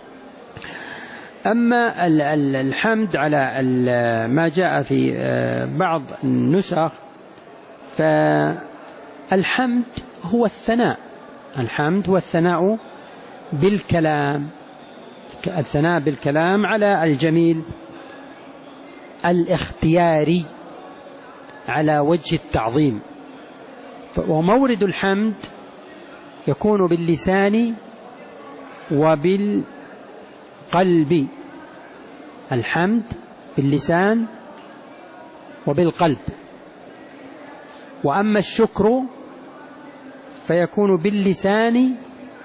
أما الحمد على ما جاء في بعض النسخ فالحمد هو الثناء، الحمد هو الثناء بالكلام، الثناء بالكلام على الجميل الاختياري على وجه التعظيم. ومورد الحمد يكون باللسان وبالقلب. الحمد باللسان وبالقلب. وأما الشكر فيكون باللسان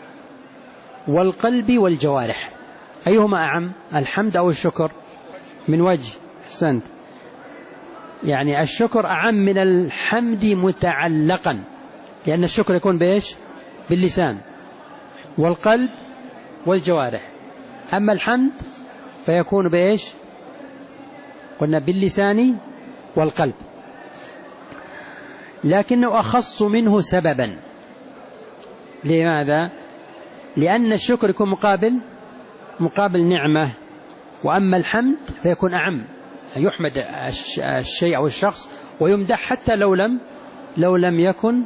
والقلب والجوارح. أيهما أعم، الحمد أو الشكر؟ من وجه أحسنت، يعني الشكر أعم من الحمد متعلقا، لأن الشكر يكون بإيش؟ باللسان والقلب والجوارح. أما الحمد فيكون بإيش؟ قلنا باللسان والقلب، لكنه أخص منه سببا. لماذا؟ لأن الشكر يكون مقابل مقابل نعمة، وأما الحمد فيكون أعم، يحمد الشيء أو الشخص ويمدح حتى لو لم لو لم يكن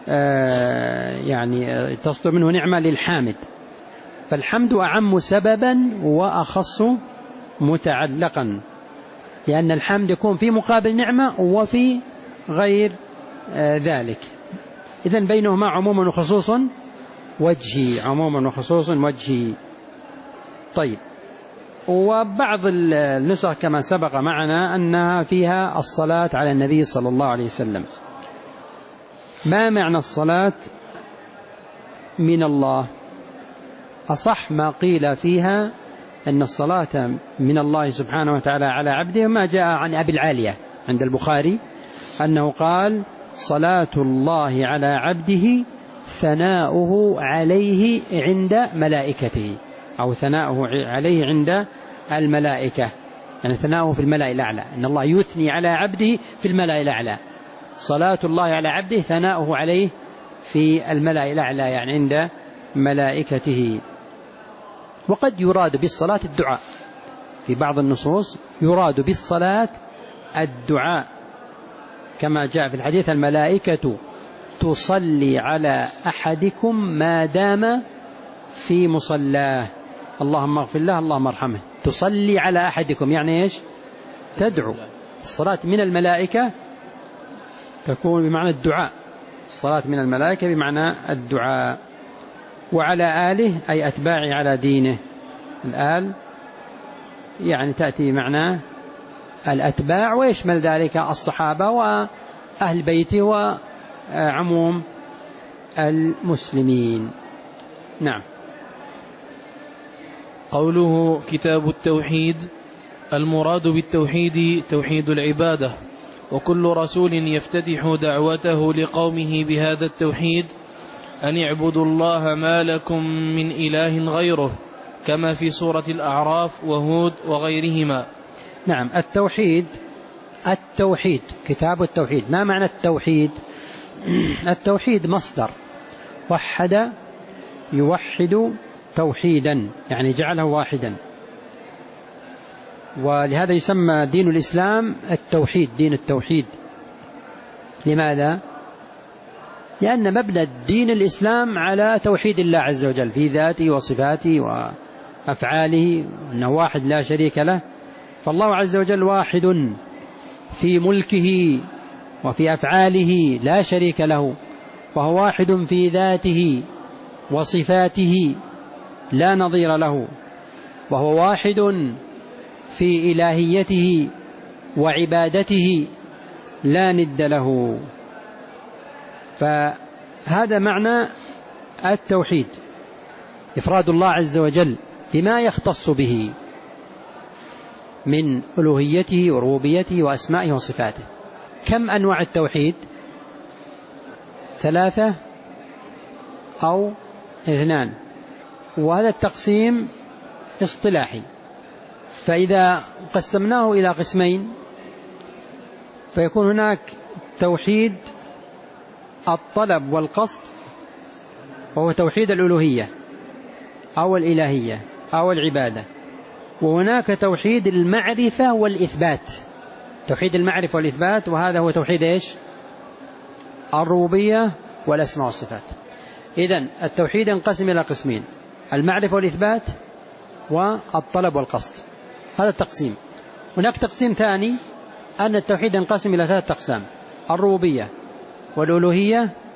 يعني تصدر منه نعمة للحامد. فالحمد أعم سببا وأخص متعلقا، لأن الحمد يكون في مقابل نعمة وفي غير ذلك. إذن بينهما عموما وخصوص وجهي، عموما وخصوص وجهي. طيب، وبعض النسخ كما سبق معنا أنها فيها الصلاة على النبي صلى الله عليه وسلم. ما معنى الصلاة من الله؟ أصح ما قيل فيها أن الصلاة من الله سبحانه وتعالى على عبده ما جاء عن أبي العالية عند البخاري أنه قال: صلاة الله على عبده ثناؤه عليه عند ملائكته، أو ثناؤه عليه عند الملائكة، يعني ثناؤه في الملأ الأعلى، إن الله يثني على عبده في الملأ الأعلى. صلاة الله على عبده ثناؤه عليه في الملأ الأعلى، يعني عند ملائكته. وقد يراد بالصلاة الدعاء، في بعض النصوص يراد بالصلاة الدعاء، كما جاء في الحديث: الملائكة تصلي على أحدكم ما دام في مصلاه، اللهم اغفر له اللهم ارحمه. تصلي على أحدكم يعني إيش؟ تدعو. الصلاة من الملائكة تكون بمعنى الدعاء، الصلاة من الملائكة بمعنى الدعاء. وعلى آله أي أتباعي على دينه. الآل يعني تأتي بمعنى الأتباع، ويشمل ذلك الصحابة وأهل بيته وعموم المسلمين. نعم. قوله كتاب التوحيد: المراد بالتوحيد توحيد العبادة، وكل رسول يفتتح دعوته لقومه بهذا التوحيد: أن اعبدوا الله ما لكم من إله غيره، كما في سورة الأعراف وهود وغيرهما. نعم. التوحيد التوحيد كتاب التوحيد. ما معنى التوحيد؟ التوحيد مصدر وحد يوحد توحيدا، يعني جعله واحدا، ولهذا يسمى دين الإسلام التوحيد، دين التوحيد. لماذا؟ لأن مبنى الدين الإسلام على توحيد الله عز وجل في ذاته وصفاته وأفعاله، أنه واحد لا شريك له. فالله عز وجل واحد في ملكه وفي أفعاله لا شريك له، وهو واحد في ذاته وصفاته لا نظير له، وهو واحد في إلهيته وعبادته لا ند له. فهذا معنى التوحيد، إفراد الله عز وجل بما يختص به من ألوهيته وربوبيته وأسمائه وصفاته. كم أنواع التوحيد؟ ثلاثة أو اثنان، وهذا التقسيم اصطلاحي. فإذا قسمناه إلى قسمين فيكون هناك توحيد الطلب والقصد، وهو توحيد الألوهية أو الإلهية أو العبادة. وهناك توحيد المعرفة والإثبات، توحيد المعرفة والإثبات، وهذا هو توحيد إيش؟ الربوبية والأسماء والصفات. إذن التوحيد ينقسم إلى قسمين: المعرفة والإثبات والطلب والقصد. هذا التقسيم. هناك تقسيم ثاني، أن التوحيد ينقسم إلى ثلاثة أقسام: الربوبية والألوهية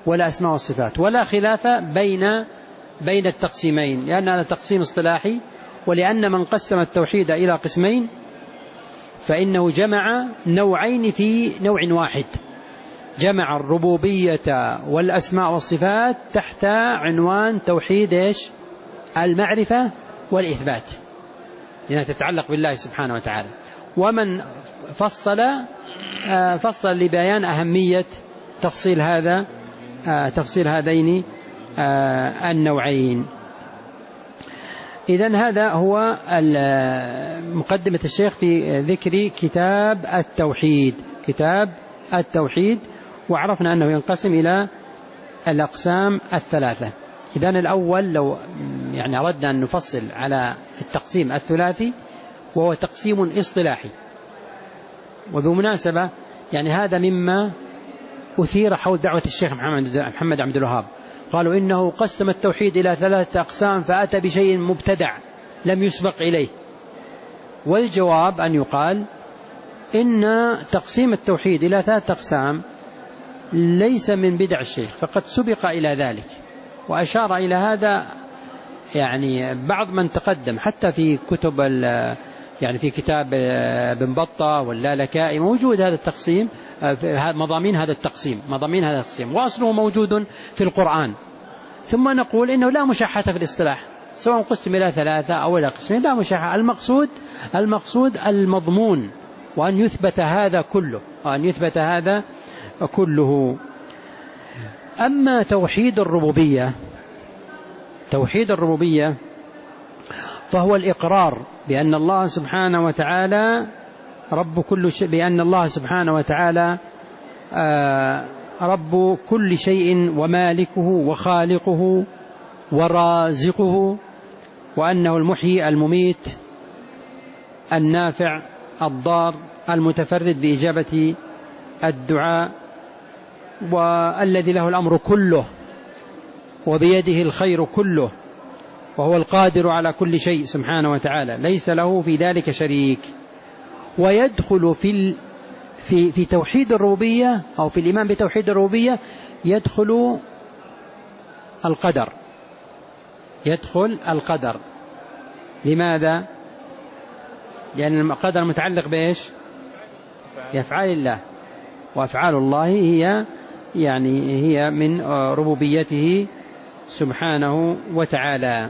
والأسماء والصفات، ولا خلاف بين بين التقسيمين، لأن هذا تقسيم اصطلاحي، ولأن من قسم التوحيد إلى قسمين فإنه جمع نوعين في نوع واحد، جمع الربوبية والأسماء والصفات تحت عنوان توحيد إيش؟ المعرفة والإثبات، لأنها تتعلق بالله سبحانه وتعالى. ومن فصل فصل لبيان أهمية تفصيل هذا تفصيل هذين النوعين. إذن هذا هو مقدمة الشيخ في ذكر كتاب التوحيد كتاب التوحيد وعرفنا أنه ينقسم إلى الأقسام الثلاثة. إذن الأول لو يعني أردنا أن نفصل على التقسيم الثلاثي، وهو تقسيم اصطلاحي، وبمناسبة يعني هذا مما أثير حول دعوة الشيخ محمد عبد الوهاب، قالوا إنه قسم التوحيد إلى ثلاثة أقسام فأتى بشيء مبتدع لم يسبق إليه. والجواب أن يقال إن تقسيم التوحيد إلى ثلاثة أقسام ليس من بدع الشيخ، فقد سبق إلى ذلك، وأشار إلى هذا يعني بعض من تقدم حتى في كتب يعني في كتاب ابن بطة واللالكائي موجود هذا التقسيم، مضامين هذا التقسيم مضامين هذا التقسيم وأصله موجود في القرآن. ثم نقول إنه لا مشاحة في الاصطلاح، سواء قسم إلى ثلاثة أو إلى قسمين لا مشاحة، المقصود المقصود المضمون، وأن يثبت هذا كله وأن يثبت هذا كله. أما توحيد الربوبية توحيد الربوبية فهو الإقرار بأن الله سبحانه وتعالى رب كل شيء، بأن الله سبحانه وتعالى رب كل شيء ومالكه وخالقه ورازقه، وأنه المحيي المميت النافع الضار المتفرد بإجابة الدعاء، والذي له الأمر كله وبيده الخير كله، وهو القادر على كل شيء سبحانه وتعالى ليس له في ذلك شريك. ويدخل في في في توحيد الربوبية أو في الإيمان بتوحيد الربوبية يدخل القدر يدخل القدر لماذا؟ لأن القدر متعلق بإيش؟ بأفعال الله، وأفعال الله هي يعني هي من ربوبيته سبحانه وتعالى.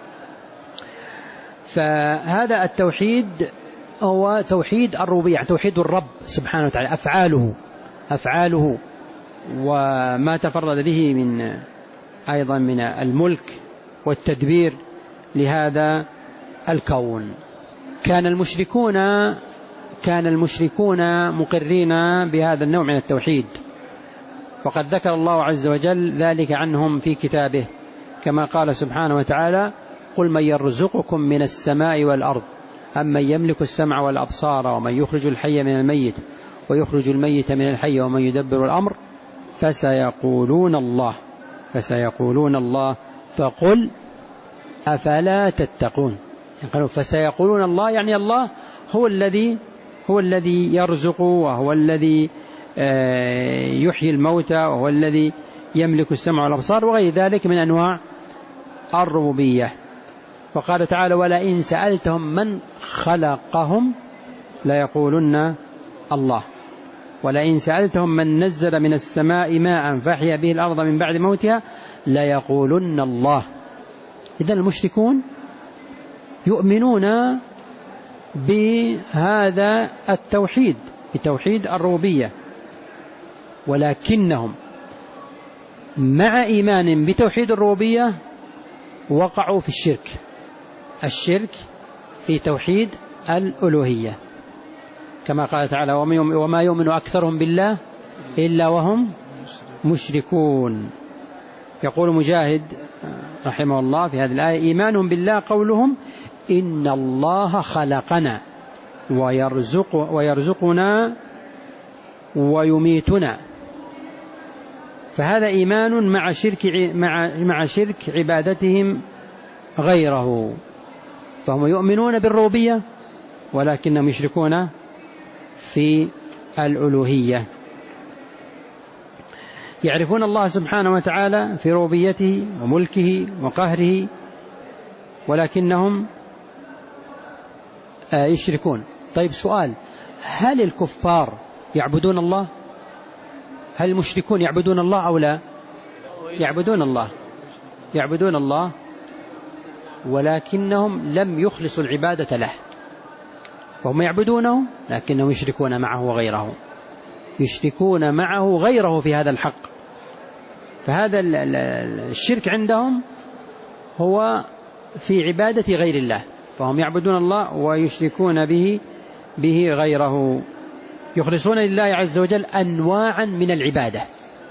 فهذا التوحيد هو توحيد الربوبية، توحيد الرب سبحانه وتعالى، أفعاله أفعاله وما تفرد به من أيضا من الملك والتدبير لهذا الكون. كان المشركون كان المشركون مقرين بهذا النوع من التوحيد، وقد ذكر الله عز وجل ذلك عنهم في كتابه، كما قال سبحانه وتعالى: قل من يرزقكم من السماء والأرض أمن يملك السمع والأبصار ومن يخرج الحي من الميت ويخرج الميت من الحي ومن يدبر الأمر فسيقولون الله فسيقولون الله فقل أفلا تتقون. يعني فسيقولون الله، يعني الله هو الذي هو الذي يرزق، وهو الذي يحيي الموتى، وهو الذي يملك السمع والأبصار وغير ذلك من أنواع الربوبية. وقال تعالى: ولئن سألتهم من خلقهم ليقولن الله، ولئن سألتهم من نزل من السماء ماء فأحيا به الأرض من بعد موتها ليقولن الله. إذن المشركون يؤمنون بهذا التوحيد، بتوحيد الربوبية، ولكنهم مع إيمان بتوحيد الربوبية وقعوا في الشرك الشرك في توحيد الألوهية، كما قال تعالى: وما يؤمن أكثرهم بالله إلا وهم مشركون. يقول مجاهد رحمه الله في هذه الآية: إيمانهم بالله قولهم إن الله خلقنا ويرزق ويرزقنا ويميتنا. فهذا إيمان مع شرك مع مع شرك عبادتهم غيره، فهم يؤمنون بالربوبية ولكنهم يشركون في الألوهية. يعرفون الله سبحانه وتعالى في ربوبيته وملكه وقهره، ولكنهم يشركون. طيب سؤال، هل الكفار يعبدون الله؟ هل المشركون يعبدون الله أو لا؟ يعبدون الله، يعبدون الله، ولكنهم لم يخلصوا العبادة له، وهم يعبدونه لكنهم يشركون معه غيره، يشركون معه غيره في هذا الحق. فهذا الشرك عندهم هو في عبادة غير الله، فهم يعبدون الله ويشركون به به غيره، يخلصون لله عز وجل أنواعا من العبادة،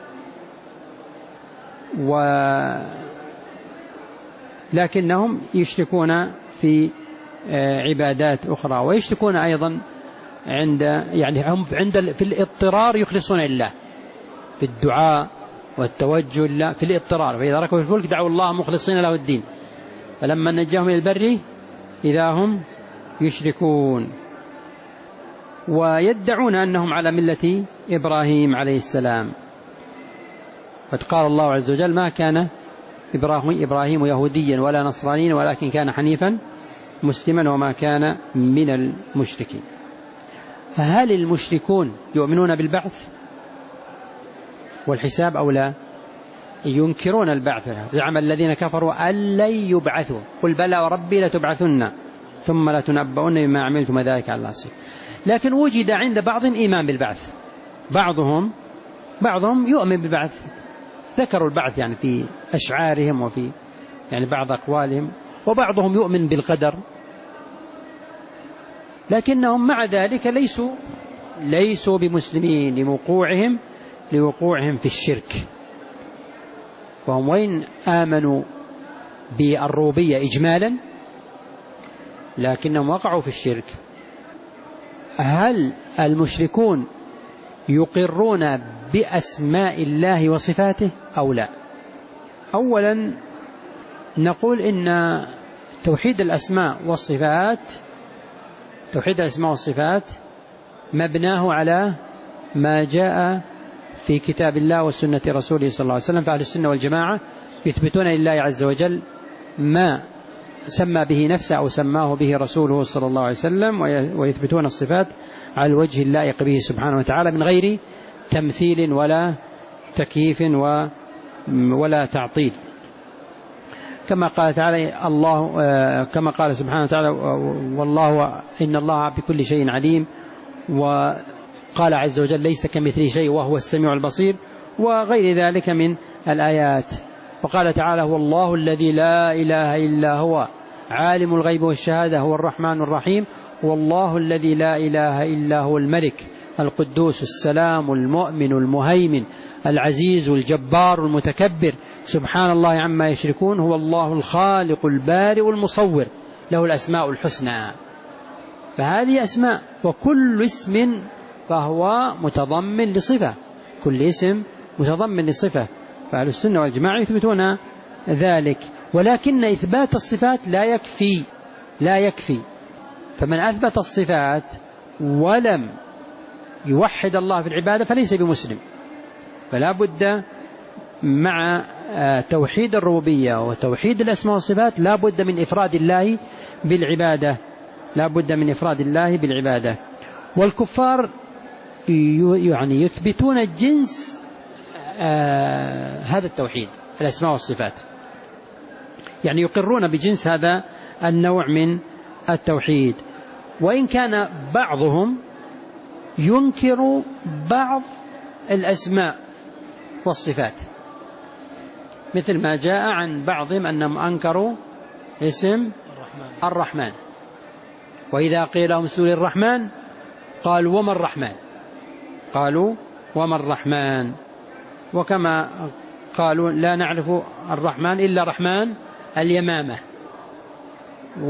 ولكنهم يشركون في عبادات أخرى، ويشركون أيضا عند يعني هم عند في الاضطرار يخلصون لله في الدعاء والتوجه لله في الاضطرار، فإذا ركبوا في الفلك دعوا الله مخلصين له الدين، فلما نجاهم إلى البر إذا هم يشركون، ويدعون أنهم على ملة إبراهيم عليه السلام. قد قال الله عز وجل: ما كان إبراهيم يهوديا ولا نصرانيا ولكن كان حنيفا مسلما وما كان من المشركين. فهل المشركون يؤمنون بالبعث والحساب أو لا؟ ينكرون البعث. زعم الذين كفروا أن لن يبعثوا، قل بلى وربي لتبعثن ثم لتنبؤن بما عملتم ذلك على الله يسير. لكن وجد عند بعضهم إيمان بالبعث، بعضهم بعضهم يؤمن بالبعث، ذكروا البعث يعني في أشعارهم وفي يعني بعض أقوالهم، وبعضهم يؤمن بالقدر، لكنهم مع ذلك ليسوا ليسوا بمسلمين لوقوعهم لوقوعهم في الشرك. وهم وين آمنوا بالربوبية إجمالا لكنهم وقعوا في الشرك. هل المشركون يقرون بأسماء الله وصفاته أو لا؟ أولا نقول إن توحيد الأسماء والصفات توحيد الأسماء والصفات مبناه على ما جاء في كتاب الله وسنة رسوله صلى الله عليه وسلم. فأهل السنة والجماعة يثبتون لله عز وجل ما سمى به نفسه أو سماه به رسوله صلى الله عليه وسلم، ويثبتون الصفات على الوجه اللائق به سبحانه وتعالى من غير تمثيل ولا تكييف ولا تعطيل، كما قال تعالى الله كما قال سبحانه وتعالى: والله إن الله بكل شيء عليم، وقال عز وجل: ليس كمثله شيء وهو السميع البصير، وغير ذلك من الآيات. وقال تعالى: هو الله الذي لا إله إلا هو عالم الغيب والشهادة هو الرحمن الرحيم، والله الذي لا إله إلا هو الملك القدوس السلام المؤمن المهيمن العزيز الجبار المتكبر سبحان الله عما يشركون، هو الله الخالق البارئ المصور له الأسماء الحسنى. فهذه أسماء، وكل اسم فهو متضمن لصفة، كل اسم متضمن لصفة، فأهل السنة والجماعة يثبتون ذلك. ولكن إثبات الصفات لا يكفي لا يكفي فمن أثبت الصفات ولم يوحد الله في العبادة فليس بمسلم. فلا بد مع توحيد الربوبية وتوحيد الأسماء والصفات لا بد من إفراد الله بالعبادة لا بد من إفراد الله بالعبادة. والكفار يعني يثبتون الجنس آه هذا التوحيد الأسماء والصفات، يعني يقرون بجنس هذا النوع من التوحيد، وإن كان بعضهم ينكر بعض الأسماء والصفات، مثل ما جاء عن بعضهم أنهم أنكروا اسم الرحمن, الرحمن. وإذا قيل لهم اسجدوا للرحمن قالوا وما الرحمن قالوا وما الرحمن وكما قالوا لا نعرف الرحمن إلا رحمن اليمامة. و...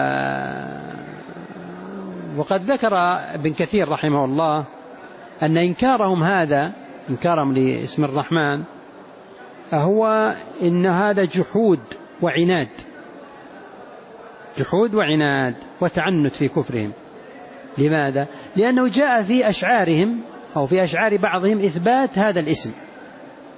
وقد ذكر ابن كثير رحمه الله أن إنكارهم هذا إنكارهم لاسم الرحمن هو إن هذا جحود وعناد جحود وعناد وتعنت في كفرهم. لماذا؟ لأنه جاء في أشعارهم أو في أشعار بعضهم إثبات هذا الاسم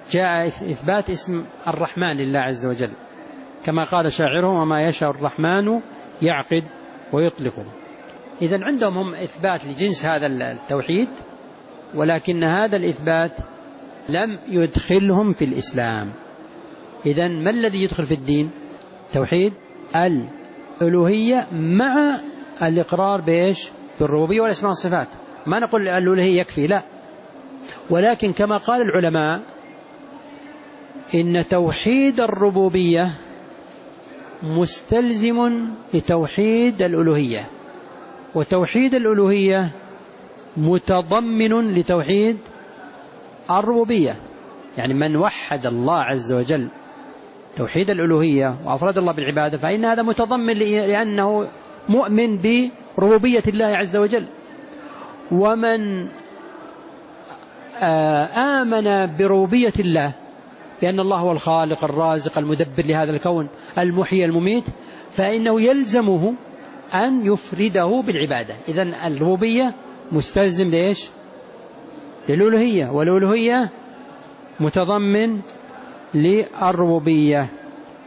جاء إثبات اسم الرحمن لله عز وجل كما قال شاعرهم: وما يشاء الرحمن يعقد ويطلق. إذن عندهم هم إثبات لجنس هذا التوحيد، ولكن هذا الإثبات لم يدخلهم في الإسلام. إذن ما الذي يدخل في الدين؟ توحيد الألوهية مع الإقرار بإيش؟ بالربوبية والأسماء والصفات. ما نقول الألوهية يكفي، لا، ولكن كما قال العلماء إن توحيد الربوبية مستلزم لتوحيد الألوهية، وتوحيد الألوهية متضمن لتوحيد الربوبية. يعني من وحد الله عز وجل توحيد الألوهية وأفراد الله بالعبادة فإن هذا متضمن لأنه مؤمن بربوبية الله عز وجل. ومن آمن بربوبية الله بأن الله هو الخالق الرازق المدبر لهذا الكون المحيي المميت فإنه يلزمه أن يفرده بالعبادة. إذن الربوبية مستلزم ليش؟ للألوهية، والألوهية متضمن للربوبية.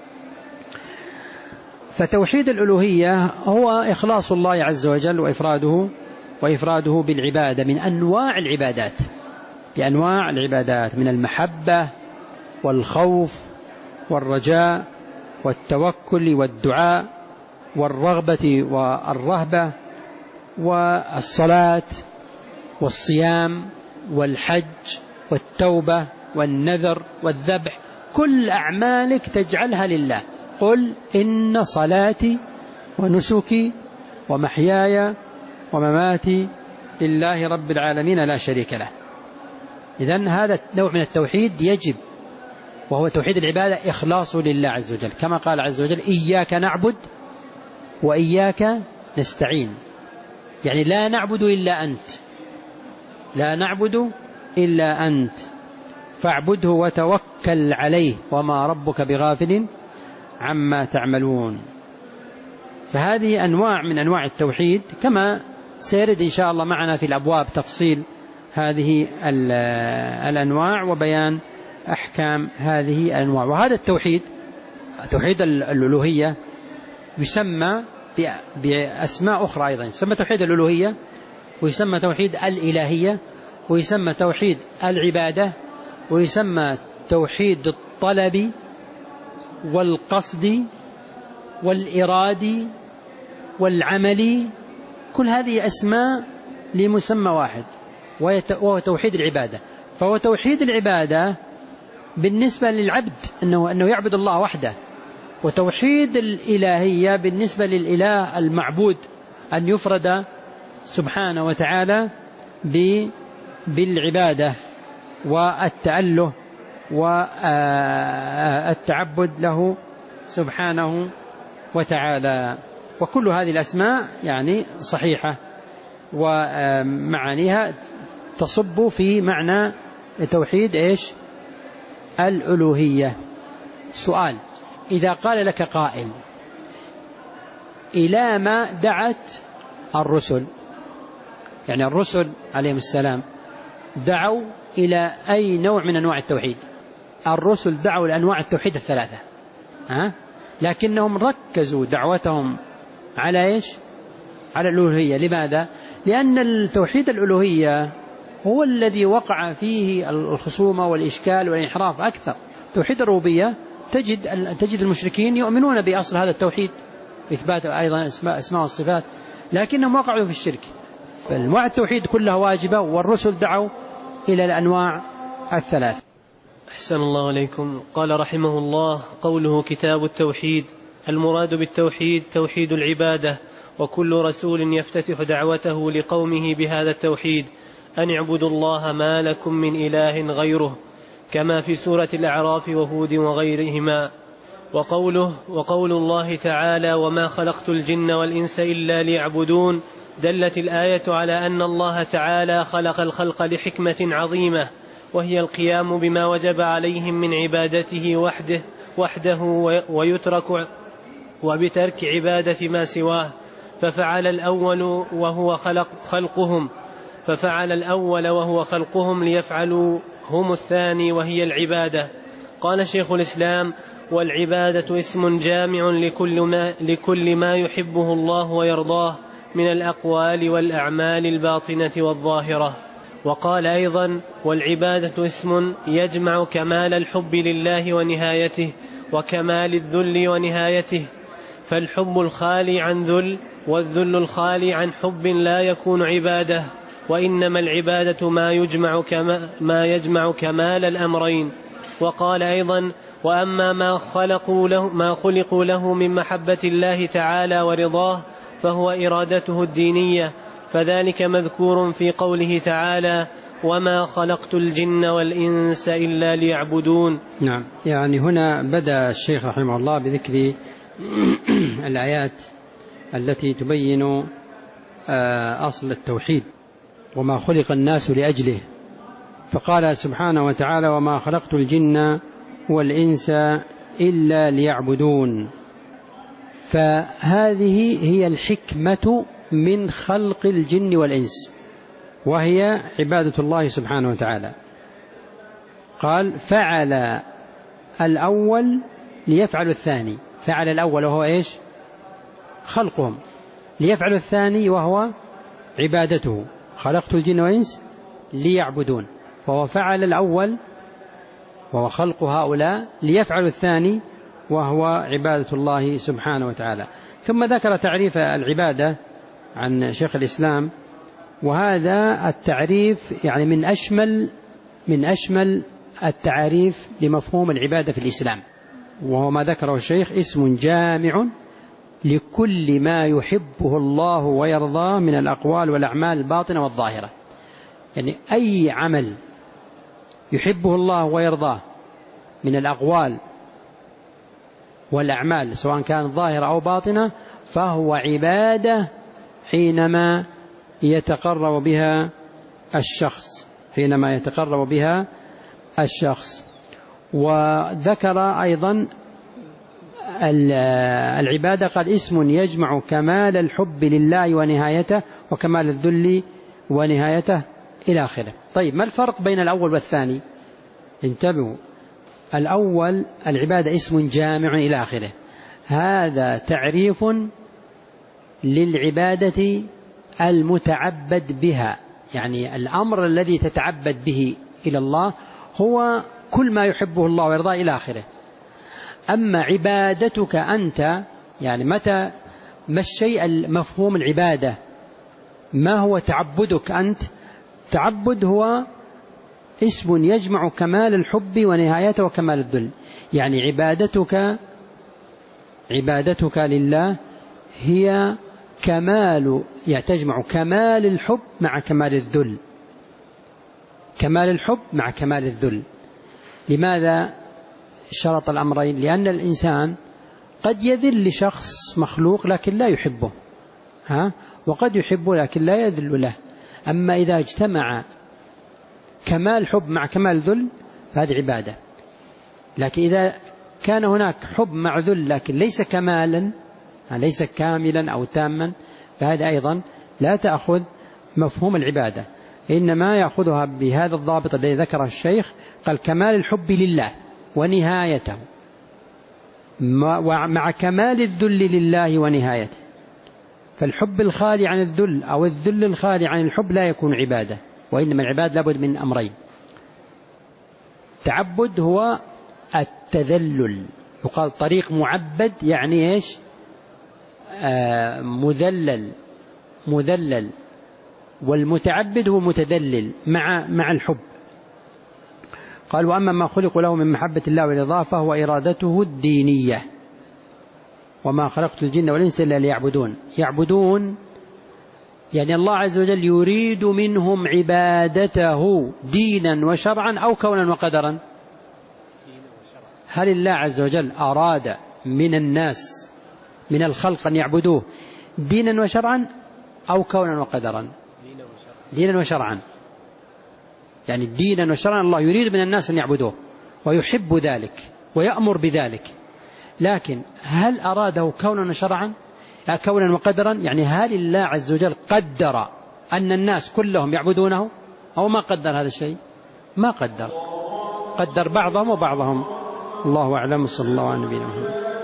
فتوحيد الألوهية هو إخلاص الله عز وجل وإفراده وإفراده بالعبادة من أنواع العبادات، بأنواع العبادات من المحبة والخوف والرجاء والتوكل والدعاء والرغبة والرهبة والصلاة والصيام والحج والتوبة والنذر والذبح، كل أعمالك تجعلها لله. قل إن صلاتي ونسكي ومحياي ومماتي لله رب العالمين لا شريك له. إذن هذا نوع من التوحيد يجب، وهو توحيد العبادة إخلاصه لله عز وجل، كما قال عز وجل: إياك نعبد وإياك نستعين. يعني لا نعبد إلا أنت، لا نعبد إلا أنت فاعبده وتوكل عليه وما ربك بغافل عما تعملون. فهذه أنواع من أنواع التوحيد، كما سيرد إن شاء الله معنا في الأبواب تفصيل هذه الأنواع وبيان أحكام هذه الأنواع. وهذا التوحيد، توحيد الألوهية، يسمى بأسماء أخرى أيضا، يسمى توحيد الألوهية، ويسمى توحيد الإلهية، ويسمى توحيد العبادة، ويسمى توحيد الطلب والقصد والإرادة والعمل. كل هذه أسماء لمسمى واحد وهو توحيد العبادة. فهو توحيد العبادة بالنسبة للعبد أنه, أنه يعبد الله وحده، وتوحيد الإلهية بالنسبة للإله المعبود أن يفرد سبحانه وتعالى بالعبادة والتأله والتعبد له سبحانه وتعالى. وكل هذه الأسماء يعني صحيحة ومعانيها تصب في معنى توحيد إيش؟ الألوهية. سؤال: إذا قال لك قائل: إلى ما دعت الرسل، يعني الرسل عليهم السلام دعوا إلى أي نوع من أنواع التوحيد؟ الرسل دعوا لأنواع التوحيد الثلاثة، ها؟ لكنهم ركزوا دعوتهم على إيش؟ على الألوهية. لماذا؟ لأن التوحيد الألوهية هو الذي وقع فيه الخصومة والإشكال والانحراف أكثر. توحيد الربوبية تجد تجد المشركين يؤمنون بأصل هذا التوحيد، إثبات أيضا اسماء اسماء والصفات، لكنهم وقعوا في الشرك. فالأنواع التوحيد كلها واجبة، والرسل دعوا إلى الأنواع الثلاث. أحسن الله عليكم. قال رحمه الله: قوله كتاب التوحيد، المراد بالتوحيد توحيد العبادة، وكل رسول يفتتح دعوته لقومه بهذا التوحيد: أن اعبدوا الله ما لكم من إله غيره، كما في سورة الأعراف وهود وغيرهما. وقوله وقول الله تعالى: وما خلقت الجن والإنس إلا ليعبدون، دلت الآية على أن الله تعالى خلق الخلق لحكمة عظيمة، وهي القيام بما وجب عليهم من عبادته وحده وحده ويترك وبترك عبادة ما سواه. ففعل الأول وهو خلق خلقهم ففعل الأول وهو خلقهم ليفعلوا هم الثاني وهي العبادة. قال شيخ الإسلام: والعبادة اسم جامع لكل ما, لكل ما يحبه الله ويرضاه من الأقوال والأعمال الباطنة والظاهرة. وقال أيضا: والعبادة اسم يجمع كمال الحب لله ونهايته وكمال الذل ونهايته، فالحب الخالي عن ذل والذل الخالي عن حب لا يكون عبادة، وإنما العبادة ما يجمع, كما ما يجمع كمال الأمرين. وقال أيضا: وأما ما خلقوا له, ما خلقوا له من محبة الله تعالى ورضاه فهو إرادته الدينية، فذلك مذكور في قوله تعالى: وما خلقت الجن والإنس إلا ليعبدون. نعم، يعني هنا بدأ الشيخ رحمه الله بذكر الآيات التي تبين أصل التوحيد وما خلق الناس لأجله، فقال سبحانه وتعالى: وما خلقت الجن والإنس إلا ليعبدون. فهذه هي الحكمة من خلق الجن والإنس، وهي عبادة الله سبحانه وتعالى. قال: فعل الأول ليفعل الثاني، فعل الأول وهو إيش؟ خلقهم، ليفعل الثاني وهو عبادته، خلقت الجن والإنس ليعبدون، فهو فعل الأول وهو خلق هؤلاء ليفعل الثاني وهو عبادة الله سبحانه وتعالى. ثم ذكر تعريف العبادة عن شيخ الإسلام، وهذا التعريف يعني من أشمل من أشمل التعريف لمفهوم العبادة في الإسلام، وهو ما ذكره الشيخ: اسم جامع لكل ما يحبه الله ويرضاه من الأقوال والأعمال الباطنة والظاهرة. يعني أي عمل يحبه الله ويرضاه من الأقوال والأعمال سواء كانت ظاهرة أو باطنة فهو عبادة حينما يتقرب بها الشخص حينما يتقرب بها الشخص. وذكر أيضا العبادة قال: اسم يجمع كمال الحب لله ونهايته وكمال الذل ونهايته إلى آخره. طيب، ما الفرق بين الأول والثاني؟ انتبهوا، الأول العبادة اسم جامع إلى آخره، هذا تعريف للعبادة المتعبد بها، يعني الأمر الذي تتعبد به إلى الله هو كل ما يحبه الله ويرضاه إلى آخره. أما عبادتك أنت، يعني متى ما الشيء المفهوم العبادة، ما هو تعبدك أنت؟ تعبد هو اسم يجمع كمال الحب ونهايته وكمال الذل، يعني عبادتك عبادتك لله هي كمال، يعني تجمع كمال الحب مع كمال الذل، كمال الحب مع كمال الذل. لماذا شرط الأمرين؟ لأن الإنسان قد يذل لشخص مخلوق لكن لا يحبه، ها؟ وقد يحبه لكن لا يذل له. أما إذا اجتمع كمال حب مع كمال ذل فهذه عبادة. لكن إذا كان هناك حب مع ذل لكن ليس كمالا، ليس كاملا أو تاما، فهذا أيضا لا تأخذ مفهوم العبادة، إنما يأخذها بهذا الضابط الذي ذكره الشيخ، قال: كمال الحب لله ونهايته مع كمال الذل لله ونهايته. فالحب الخالي عن الذل أو الذل الخالي عن الحب لا يكون عبادة، وإنما العبادة لابد من أمرين: تعبد هو التذلل، يقال طريق معبد، يعني إيش؟ آه مذلل مذلل، والمتعبد هو متذلل مع مع الحب. قال: وأما ما خلقوا له من محبة الله ورضاه فهو إرادته الدينية، وما خلقت الجن والإنس إلا ليعبدون. يعبدون يعني الله عز وجل يريد منهم عبادته دينا وشرعا أو كونا وقدرا. هل الله عز وجل أراد من الناس من الخلق أن يعبدوه دينا وشرعا أو كونا وقدرا؟ دينا وشرعا، يعني دينا وشرعا الله يريد من الناس أن يعبدوه ويحب ذلك ويأمر بذلك. لكن هل أراده كونا وشرعا كونا وقدرا؟ يعني هل الله عز وجل قدر أن الناس كلهم يعبدونه أو ما قدر هذا الشيء؟ ما قدر، قدر بعضهم وبعضهم. الله أعلم، صلى الله على نبينا محمد.